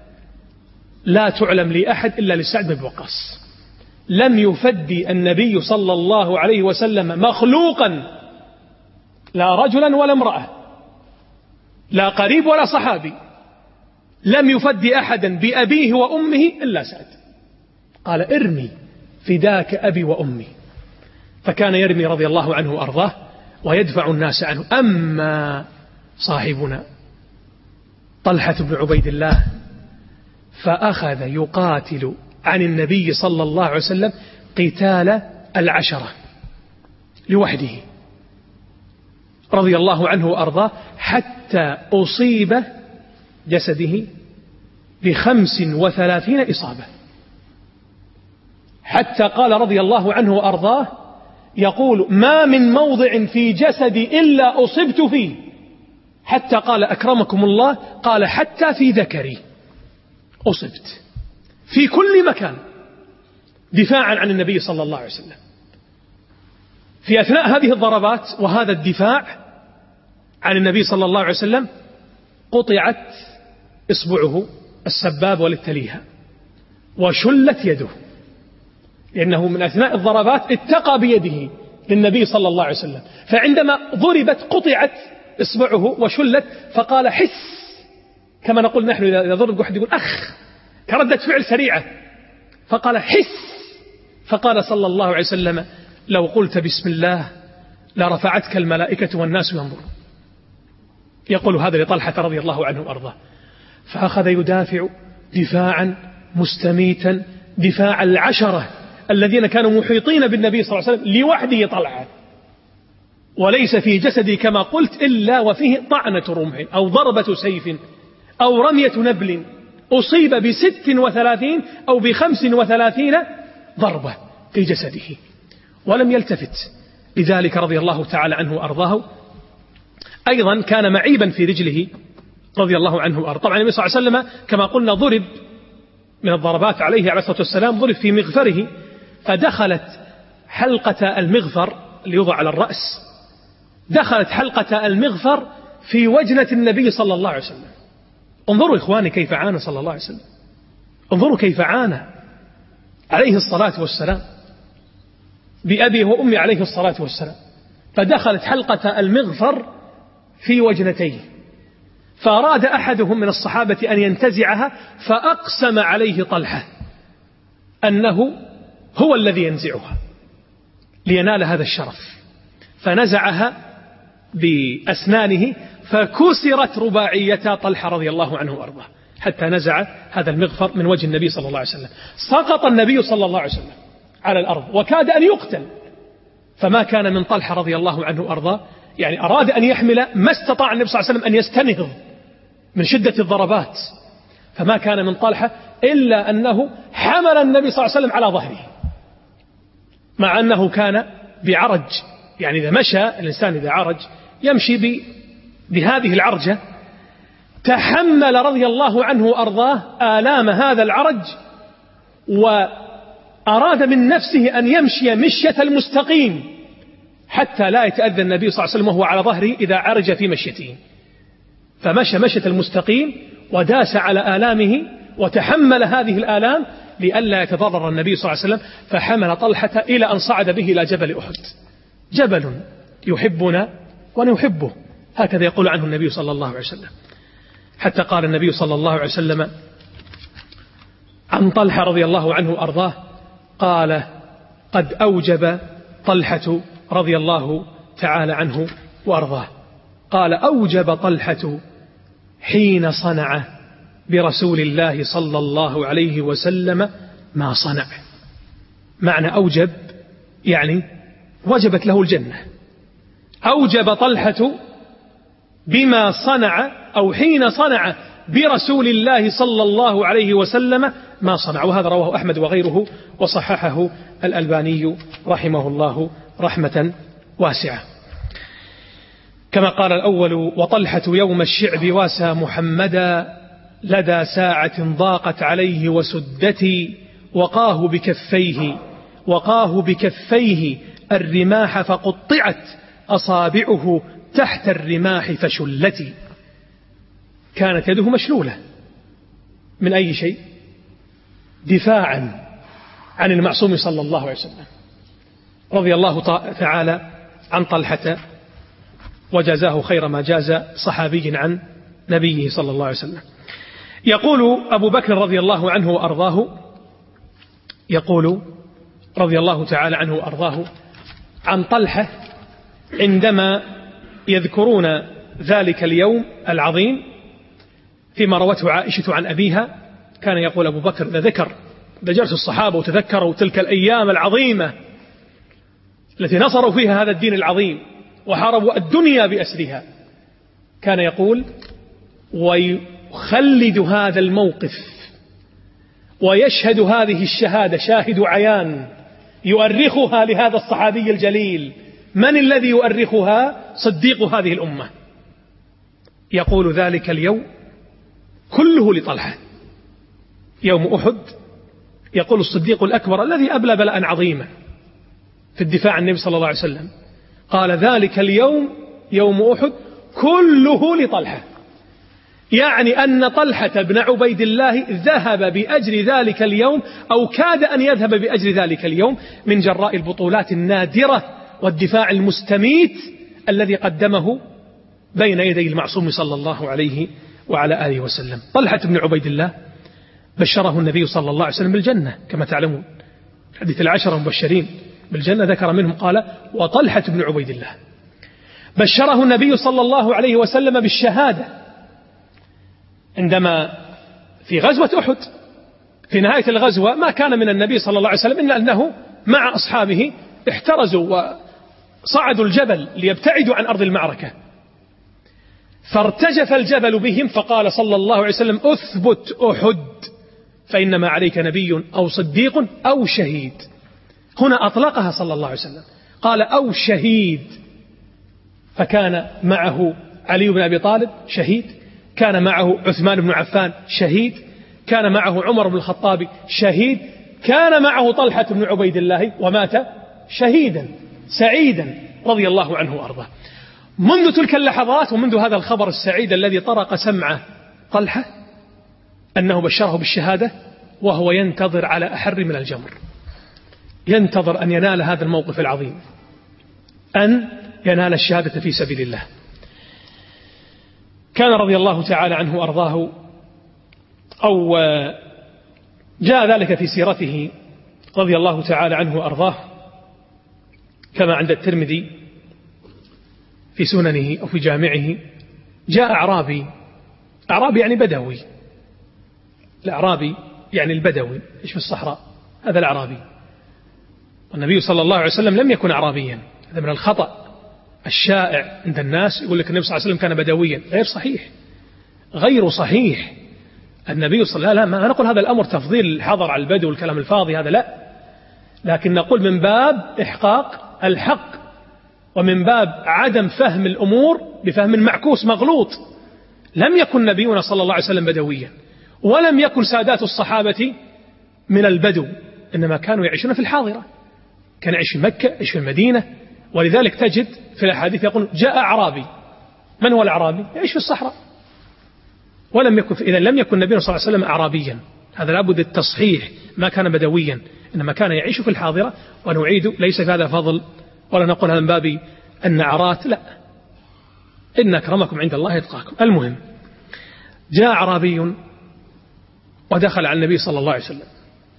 لا تعلم لأحد إلا لسعد بن وقاص. لم يفدي النبي صلى الله عليه وسلم مخلوقا، لا رجلا ولا امرأة، لا قريب ولا صحابي، لم يفدي أحدا بأبيه وأمه إلا سعد. قال ارمي فداك أبي وأمي. فكان يرمي رضي الله عنه وأرضاه ويدفع الناس عنه. أما صاحبنا طلحة بن عبيد الله فأخذ يقاتل عن النبي صلى الله عليه وسلم قتال العشرة لوحده رضي الله عنه وأرضاه، حتى أصيب جسده بخمس وثلاثين إصابة، حتى قال رضي الله عنه وأرضاه يقول ما من موضع في جسدي إلا أصبت فيه حتى قال أكرمكم الله، قال حتى في ذكري أصبت، في كل مكان، دفاعا عن النبي صلى الله عليه وسلم. في أثناء هذه الضربات وهذا الدفاع عن النبي صلى الله عليه وسلم قطعت إصبعه السباب وللتليها وشلت يده، لأنه من أثناء الضربات اتقى بيده للنبي صلى الله عليه وسلم، فعندما ضربت قطعت إصبعه وشلت، فقال حس، كما نقول نحن إذا ضرب واحد يقول أخ كردة فعل سريعة، فقال حس، فقال صلى الله عليه وسلم لو قلت بسم الله لرفعتك الملائكة والناس ينظرون. يقول هذا لطلحة رضي الله عنه وأرضاه، فأخذ يدافع دفاعا مستميتا، دفاع العشرة الذين كانوا محيطين بالنبي صلى الله عليه وسلم لوحده طلحة، وليس في جسدي كما قلت إلا وفيه طعنة رمح أو ضربة سيف أو رمية نبل، أصيب بست وثلاثين أو بخمس وثلاثين ضربة في جسده ولم يلتفت لذلك رضي الله تعالى عنه وأرضاه. أيضا كان معيبا في رجله رضي الله عنه وأرضاه. طبعا النبي صلى الله عليه وسلم كما قلنا ضرب من الضربات عليه عليه الصلاة والسلام، ضرب في مغفره، فدخلت حلقة المغفر اللي يوضع على الرأس، دخلت حلقة المغفر في وجنة النبي صلى الله عليه وسلم. انظروا إخواني كيف عانى صلى الله عليه وسلم، انظروا كيف عانى عليه الصلاة والسلام بأبيه وأمي عليه الصلاة والسلام، فدخلت حلقة المغفر في وجنتيه، فأراد أحدهم من الصحابة أن ينتزعها، فأقسم عليه طلحة أنه هو الذي ينزعها لينال هذا الشرف، فنزعها بأسنانه فكسرت رباعية طلحة رضي الله عنه وأرضاه، حتى نزع هذا المغفر من وجه النبي صلى الله عليه وسلم. سقط النبي صلى الله عليه وسلم على الأرض وكاد أن يقتل، فما كان من طلحة رضي الله عنه وأرضاه، يعني أراد أن يحمل، ما استطاع النبي صلى الله عليه وسلم أن يستنهض من شدة الضربات، فما كان من طلحة إلا أنه حمل النبي صلى الله عليه وسلم على ظهره، مع أنه كان بعرج، يعني إذا مشى الإنسان إذا عرج يمشي بهذه العرجة، تحمل رضي الله عنه وأرضاه آلام هذا العرج، وأراد من نفسه أن يمشي مشية المستقيم حتى لا يتأذى النبي صلى الله عليه وسلم وهو على ظهره إذا عرج في مشيته، فمشى مشية المستقيم وداس على آلامه وتحمل هذه الآلام لئلا يتضرر النبي صلى الله عليه وسلم، فحمل طلحة إلى أن صعد به إلى جبل أحد، جبل يحبنا ونحبه، هكذا يقول عنه النبي صلى الله عليه وسلم. حتى قال النبي صلى الله عليه وسلم عن طلحة رضي الله عنه وأرضاه، قال قد أوجب طلحة رضي الله تعالى عنه وأرضاه، قال أوجب طلحة حين صنع برسول الله صلى الله عليه وسلم ما صنع. معنى أوجب يعني وجبت له الجنة، أوجب طلحة بما صنع أو حين صنع برسول الله صلى الله عليه وسلم ما صنع، وهذا رواه أحمد وغيره وصححه الألباني رحمه الله رحمة واسعة. كما قال الأول وطلحة يوم الشعب واسى محمدا لدى ساعة ضاقت عليه وسدتي وقاه بكفيه وقاه بكفيه الرماح فقطعت أصابعه تحت الرماح فشلتي. كانت يده مشلولة من أي شيء؟ دفاعا عن المعصوم صلى الله عليه وسلم، رضي الله تعالى عن طلحة وجزاه خير ما جاز صحابي عن نبيه صلى الله عليه وسلم. يقول أبو بكر رضي الله عنه وأرضاه، يقول رضي الله تعالى عنه وأرضاه عن طلحة عندما يذكرون ذلك اليوم العظيم فيما روته عائشة عن أبيها، كان يقول أبو بكر إذا ذكر إذا جلسوا الصحابة وتذكروا تلك الأيام العظيمة التي نصروا فيها هذا الدين العظيم وحاربوا الدنيا بأسرها، كان يقول ويخلد هذا الموقف ويشهد هذه الشهادة شاهد عيان يؤرخها لهذا الصحابي الجليل. من الذي يؤرخها؟ صديق هذه الأمة يقول ذلك اليوم كله لطلحة. يوم أحد يقول الصديق الأكبر الذي أبلى بلاء عظيما في الدفاع عن النبي صلى الله عليه وسلم، قال ذلك اليوم يوم أحد كله لطلحة، يعني أن طلحة بن عبيد الله ذهب بأجر ذلك اليوم أو كاد أن يذهب بأجر ذلك اليوم من جراء البطولات النادرة والدفاع المستميت الذي قدمه بين يدي المعصوم صلى الله عليه وعلى آله وسلم. طلحة بن عبيد الله بشره النبي صلى الله عليه وسلم بالجنة كما تعلمون، حديث العشرة مبشرين بالجنة ذكر منهم قال وطلحة بن عبيد الله. بشره النبي صلى الله عليه وسلم بالشهادة عندما في غزوة أحد في نهاية الغزوة ما كان من النبي صلى الله عليه وسلم إلا أنه مع أصحابه احترزوا وصعدوا الجبل ليبتعدوا عن أرض المعركة، فارتجف الجبل بهم فقال صلى الله عليه وسلم أثبت أحد فإنما عليك نبي أو صديق أو شهيد. هنا أطلقها صلى الله عليه وسلم قال أو شهيد، فكان معه علي بن أبي طالب شهيد، كان معه عثمان بن عفان شهيد، كان معه عمر بن الخطاب شهيد، كان معه طلحة بن عبيد الله ومات شهيدا سعيدا رضي الله عنه وأرضاه. منذ تلك اللحظات ومنذ هذا الخبر السعيد الذي طرق سمع طلحة أنه بشره بالشهادة وهو ينتظر على أحر من الجمر، ينتظر أن ينال هذا الموقف العظيم، أن ينال الشهادة في سبيل الله. كان رضي الله تعالى عنه وأرضاه أو جاء ذلك في سيرته رضي الله تعالى عنه وأرضاه كما عند الترمذي في سننه أو في جامعه، جاء أعرابي، أعرابي يعني بدوي، الأعرابي يعني البدوي إيش في الصحراء، هذا الأعرابي. والنبي صلى الله عليه وسلم لم يكن أعرابيا، هذا من الخطأ الشائع عند الناس، يقول لك النبي صلى الله عليه وسلم كان بدويا، غير صحيح غير صحيح. النبي صلى الله عليه وسلم ما نقول هذا الأمر تفضيل الحضر على البدو والكلام الفاضي هذا، لا، لكن نقول من باب إحقاق الحق ومن باب عدم فهم الأمور بفهم معكوس مغلوط. لم يكن نبينا صلى الله عليه وسلم بدويا، ولم يكن سادات الصحابة من البدو، إنما كانوا يعيشون في الحاضرة، كان يعيش في مكة، يعيش في المدينة. ولذلك تجد في الأحاديث يقول جاء أعرابي. من هو الأعرابي؟ يعيش في الصحراء. ولم يكن إذا لم يكن النبي صلى الله عليه وسلم أعرابيا، هذا لابد التصحيح، ما كان بدويا إنما كان يعيش في الحاضرة. ونعيد ليس هذا فضل ولا نقول هذا من باب النعرات، لا، إن أكرمكم عند الله يتقاكم. المهم جاء أعرابي ودخل على النبي صلى الله عليه وسلم.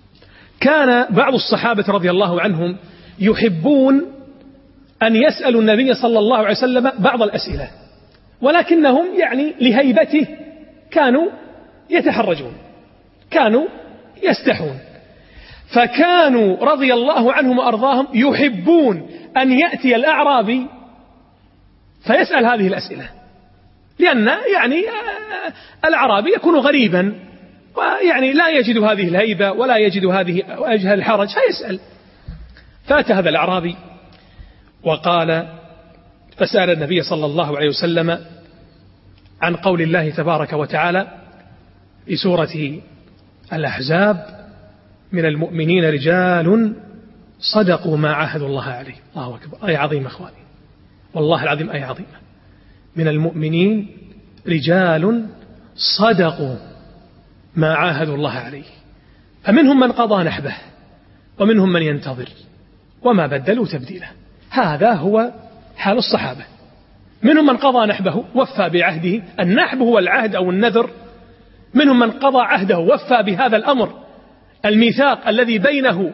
كان بعض الصحابة رضي الله عنهم يحبون أن يسألوا النبي صلى الله عليه وسلم بعض الأسئلة، ولكنهم يعني لهيبته كانوا يتحرجون، كانوا يستحون، فكانوا رضي الله عنهم وأرضاهم يحبون أن يأتي الأعرابي فيسأل هذه الأسئلة، لأن يعني الأعرابي يكون غريبا ويعني لا يجد هذه الهيبة ولا يجد هذه وجه الحرج فيسأل. فأتى هذا الأعرابي وقال فسأل النبي صلى الله عليه وسلم عن قول الله تبارك وتعالى في سورة الأحزاب من المؤمنين رجال صدقوا ما عاهدوا الله عليه. الله أكبر، آية عظيمة أخواني، والله العظيم آية عظيمة. من المؤمنين رجال صدقوا ما عاهدوا الله عليه، فمنهم من قضى نحبه ومنهم من ينتظر وما بدلوا تبديلا. هذا هو حال الصحابة، منهم من قضى نحبه وفى بعهده، النحب هو العهد أو النذر، منهم من قضى عهده وفى بهذا الأمر الميثاق الذي بينه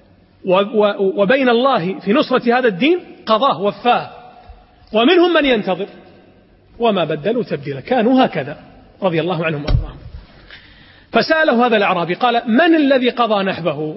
وبين الله في نصرة هذا الدين، قضاه وفاه، ومنهم من ينتظر وما بدلوا تبديلا. كانوا هكذا رضي الله عنهم وأرضاهم. فسأله هذا الأعرابي قال من الذي قضى نحبه؟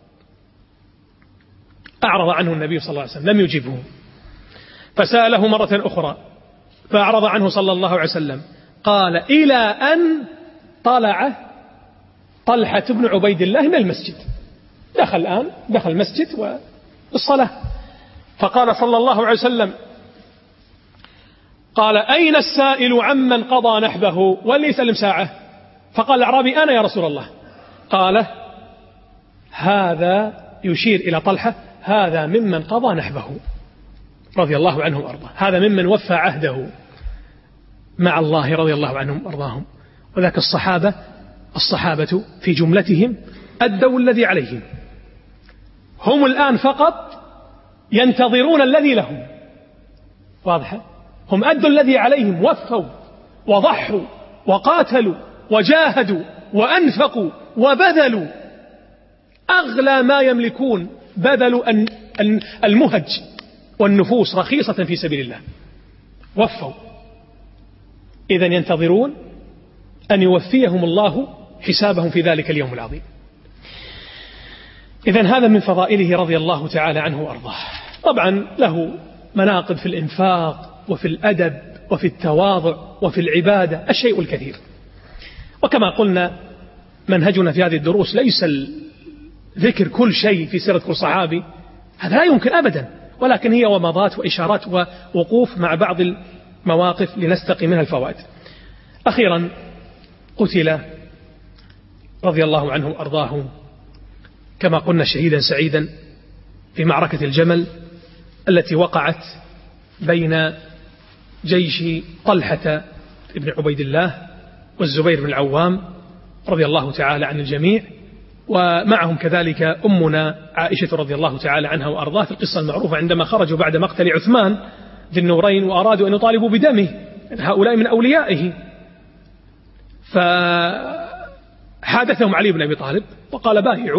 أعرض عنه النبي صلى الله عليه وسلم، لم يجبه. فسأله مرة أخرى فأعرض عنه صلى الله عليه وسلم. قال إلى أن طلع طلحة بن عبيد الله من المسجد، دخل الآن دخل المسجد والصلاة. فقال صلى الله عليه وسلم قال أين السائل عمن قضى نحبه واللي يسلم ساعة؟ فقال الأعرابي أنا يا رسول الله. قال هذا يشير إلى طلحة هذا ممن قضى نحبه رضي الله عنهم وأرضاه، هذا ممن وفى عهده مع الله رضي الله عنهم وأرضاهم. وذاك الصحابة الصحابة في جملتهم أدوا الذي عليهم، هم الآن فقط ينتظرون الذي لهم. واضح؟ هم أدوا الذي عليهم، وفوا وضحوا وقاتلوا وجاهدوا وأنفقوا وبذلوا أغلى ما يملكون، بذلوا المهج والنفوس رخيصة في سبيل الله، وفوا. إذن ينتظرون أن يوفيهم الله حسابهم في ذلك اليوم العظيم. إذن هذا من فضائله رضي الله تعالى عنه وأرضاه. طبعا له مناقب في الإنفاق وفي الأدب وفي التواضع وفي العبادة الشيء الكثير. وكما قلنا منهجنا في هذه الدروس ليس ذكر كل شيء في سيرة كل صحابي، هذا لا يمكن أبدا، ولكن هي ومضات وإشارات ووقوف مع بعض المواقف لنستقي منها الفوائد. أخيرا قتل رضي الله عنه وأرضاه كما قلنا شهيدا سعيدا في معركة الجمل التي وقعت بين جيش طلحة بن عبيد الله والزبير بن العوام رضي الله تعالى عن الجميع، ومعهم كذلك أمنا عائشة رضي الله تعالى عنها وأرضاه في القصة المعروفة عندما خرجوا بعد مقتل عثمان ذي النورين وأرادوا أن يطالبوا بدمه، هؤلاء من أوليائه، فحادثهم علي بن أبي طالب وقال بايعوا.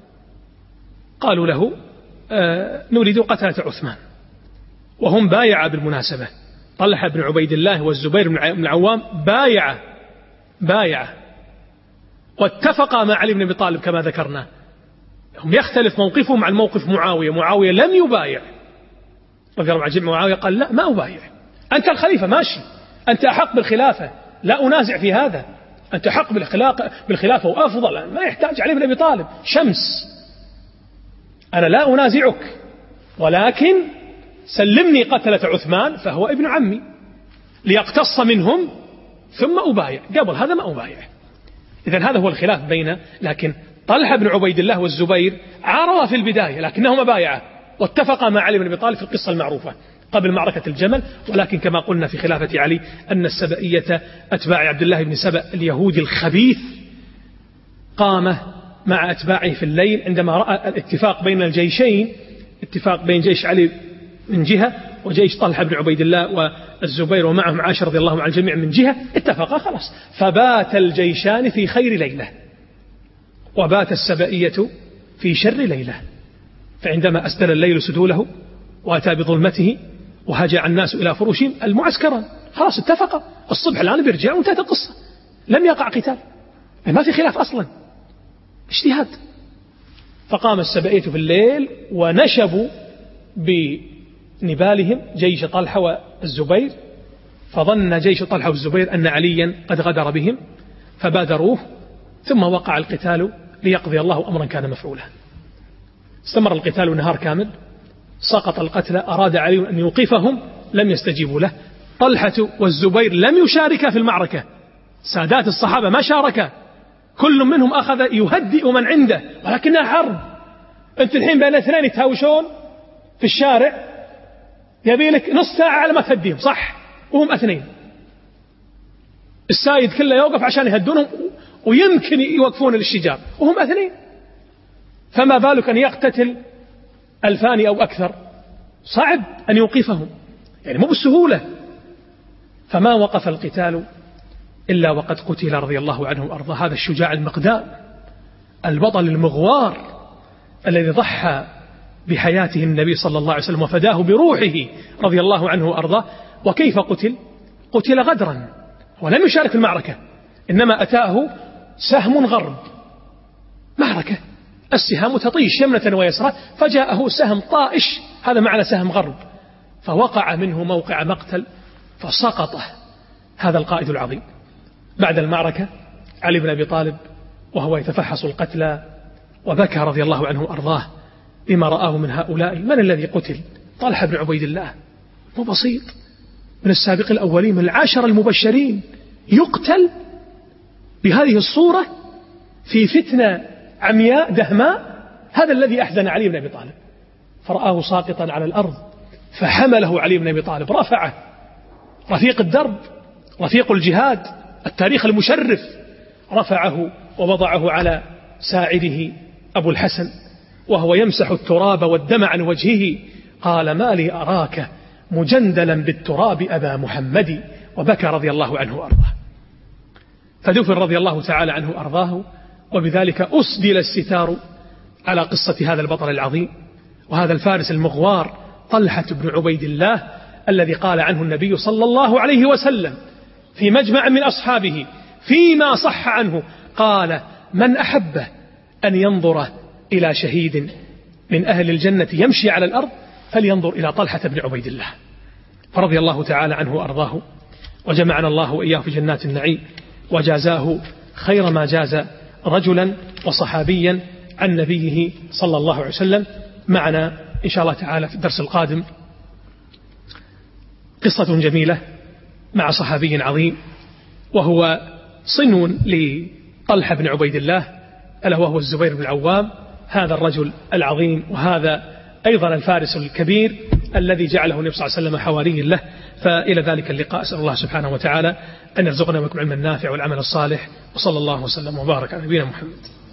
قالوا له آه نريد قتلة عثمان، وهم بايع بالمناسبة، طلحة بن عبيد الله والزبير بن العوام بايع بايع واتفقا مع علي بن أبي طالب كما ذكرنا. هم يختلف موقفهم عن موقف معاوية، معاوية لم يبايع رضي الله عنه، معاوية قال لا ما أبايع، أنت الخليفة ماشي، أنت أحق بالخلافة لا أنازع في هذا، أنت أحق بالخلافة وأفضل، ما يحتاج علي بن أبي طالب شمس، أنا لا أنازعك، ولكن سلمني قتلة عثمان فهو ابن عمي ليقتص منهم ثم أبايع، قبل هذا ما أبايع. إذن هذا هو الخلاف بين، لكن طلحة بن عبيد الله والزبير عارضا في البداية لكنهما بايعا واتفقا مع علي بن أبي طالب في القصة المعروفة قبل معركة الجمل. ولكن كما قلنا في خلافة علي أن السبئية أتباع عبد الله بن سبأ اليهودي الخبيث قام مع أتباعه في الليل عندما رأى الاتفاق بين الجيشين، اتفاق بين جيش علي من جهة وجيش طلحة بن عبيد الله والزبير ومعهم عائشة رضي الله عن الجميع من جهة، اتفقا خلاص، فبات الجيشان في خير ليلة وبات السبئية في شر ليلة. فعندما أسدل الليل سدوله وأتى بظلمته وهجع الناس إلى فرشهم المعسكران، خلاص اتفقا الصبح الآن بيرجعوا وانتهت القصة، لم يقع قتال، ما في خلاف أصلا، اجتهاد. فقام السبئية في الليل ونشبوا بنبالهم جيش طلحة والزبير، فظن جيش طلحة والزبير أن عليا قد غدر بهم فبادروه، ثم وقع القتال ليقضي الله أمرا كان مفعولا. استمر القتال نهار كامل، سقط القتلى، أراد علي أن يوقفهم لم يستجيبوا له. طلحة والزبير لم يشاركا في المعركة، سادات الصحابة ما شاركا، كل منهم أخذ يهدئ من عنده، ولكنها حرب. أنت الحين بين اثنين يتهاوشون في الشارع يبي لك نص ساعة على ما تهديهم، صح؟ وهم اثنين، السايد كله يوقف عشان يهدونهم ويمكن يوقفون للشجار وهم اثنين، فما بالك أن يقتتل ألفان أو أكثر، صعب أن يوقفهم، يعني مو بالسهولة. فما وقف القتال إلا وقد قتل رضي الله عنه وأرضاه هذا الشجاع المقدام البطل المغوار الذي ضحى بحياته النبي صلى الله عليه وسلم وفداه بروحه رضي الله عنه وأرضاه. وكيف قتل؟ قتل غدرا، ولم يشارك في المعركة، إنما أتاه سهم غرب، معركة السهام تطيش يمنة ويسرى، فجاءه سهم طائش، هذا معنى سهم غرب، فوقع منه موقع مقتل فسقط هذا القائد العظيم. بعد المعركة علي بن أبي طالب وهو يتفحص القتلى وبكى رضي الله عنه وأرضاه بما رآه من هؤلاء. من الذي قتل؟ طلحة بن عبيد الله، مو بسيط، من السابق الأولين من العشر المبشرين يقتل بهذه الصورة في فتنة عمياء دهماء. هذا الذي أحزن علي بن أبي طالب، فرآه ساقطا على الأرض فحمله علي بن أبي طالب، رفعه، رفيق الدرب، رفيق الجهاد، التاريخ المشرف، رفعه ووضعه على ساعده أبو الحسن وهو يمسح التراب والدم عن وجهه، قال: ما لي أراك مجندلا بالتراب أبا محمد، وبكى رضي الله عنه وأرضاه. فدفن رضي الله تعالى عنه وأرضاه، وبذلك أسدل الستار على قصة هذا البطل العظيم وهذا الفارس المغوار طلحة بن عبيد الله، الذي قال عنه النبي صلى الله عليه وسلم في مجمع من أصحابه فيما صح عنه، قال: من أحب أن ينظر إلى شهيد من أهل الجنة يمشي على الأرض فلينظر إلى طلحة بن عبيد الله. فرضي الله تعالى عنه وأرضاه، وجمعنا الله وإياه في جنات النعيم، وجازاه خير ما جاز رجلا وصحابيا عن نبيه صلى الله عليه وسلم. معنا إن شاء الله تعالى في الدرس القادم قصة جميلة مع صحابي عظيم، وهو صنو لطلحة بن عبيد الله، ألا وهو الزبير بن العوام، هذا الرجل العظيم وهذا أيضا الفارس الكبير الذي جعله النبي صلى الله عليه وسلم حواري له. فإلى ذلك اللقاء أسأل الله سبحانه وتعالى أن يرزقنا ويكون علما نافع والعمل الصالح، وصلى الله وسلم وبارك على نبينا محمد.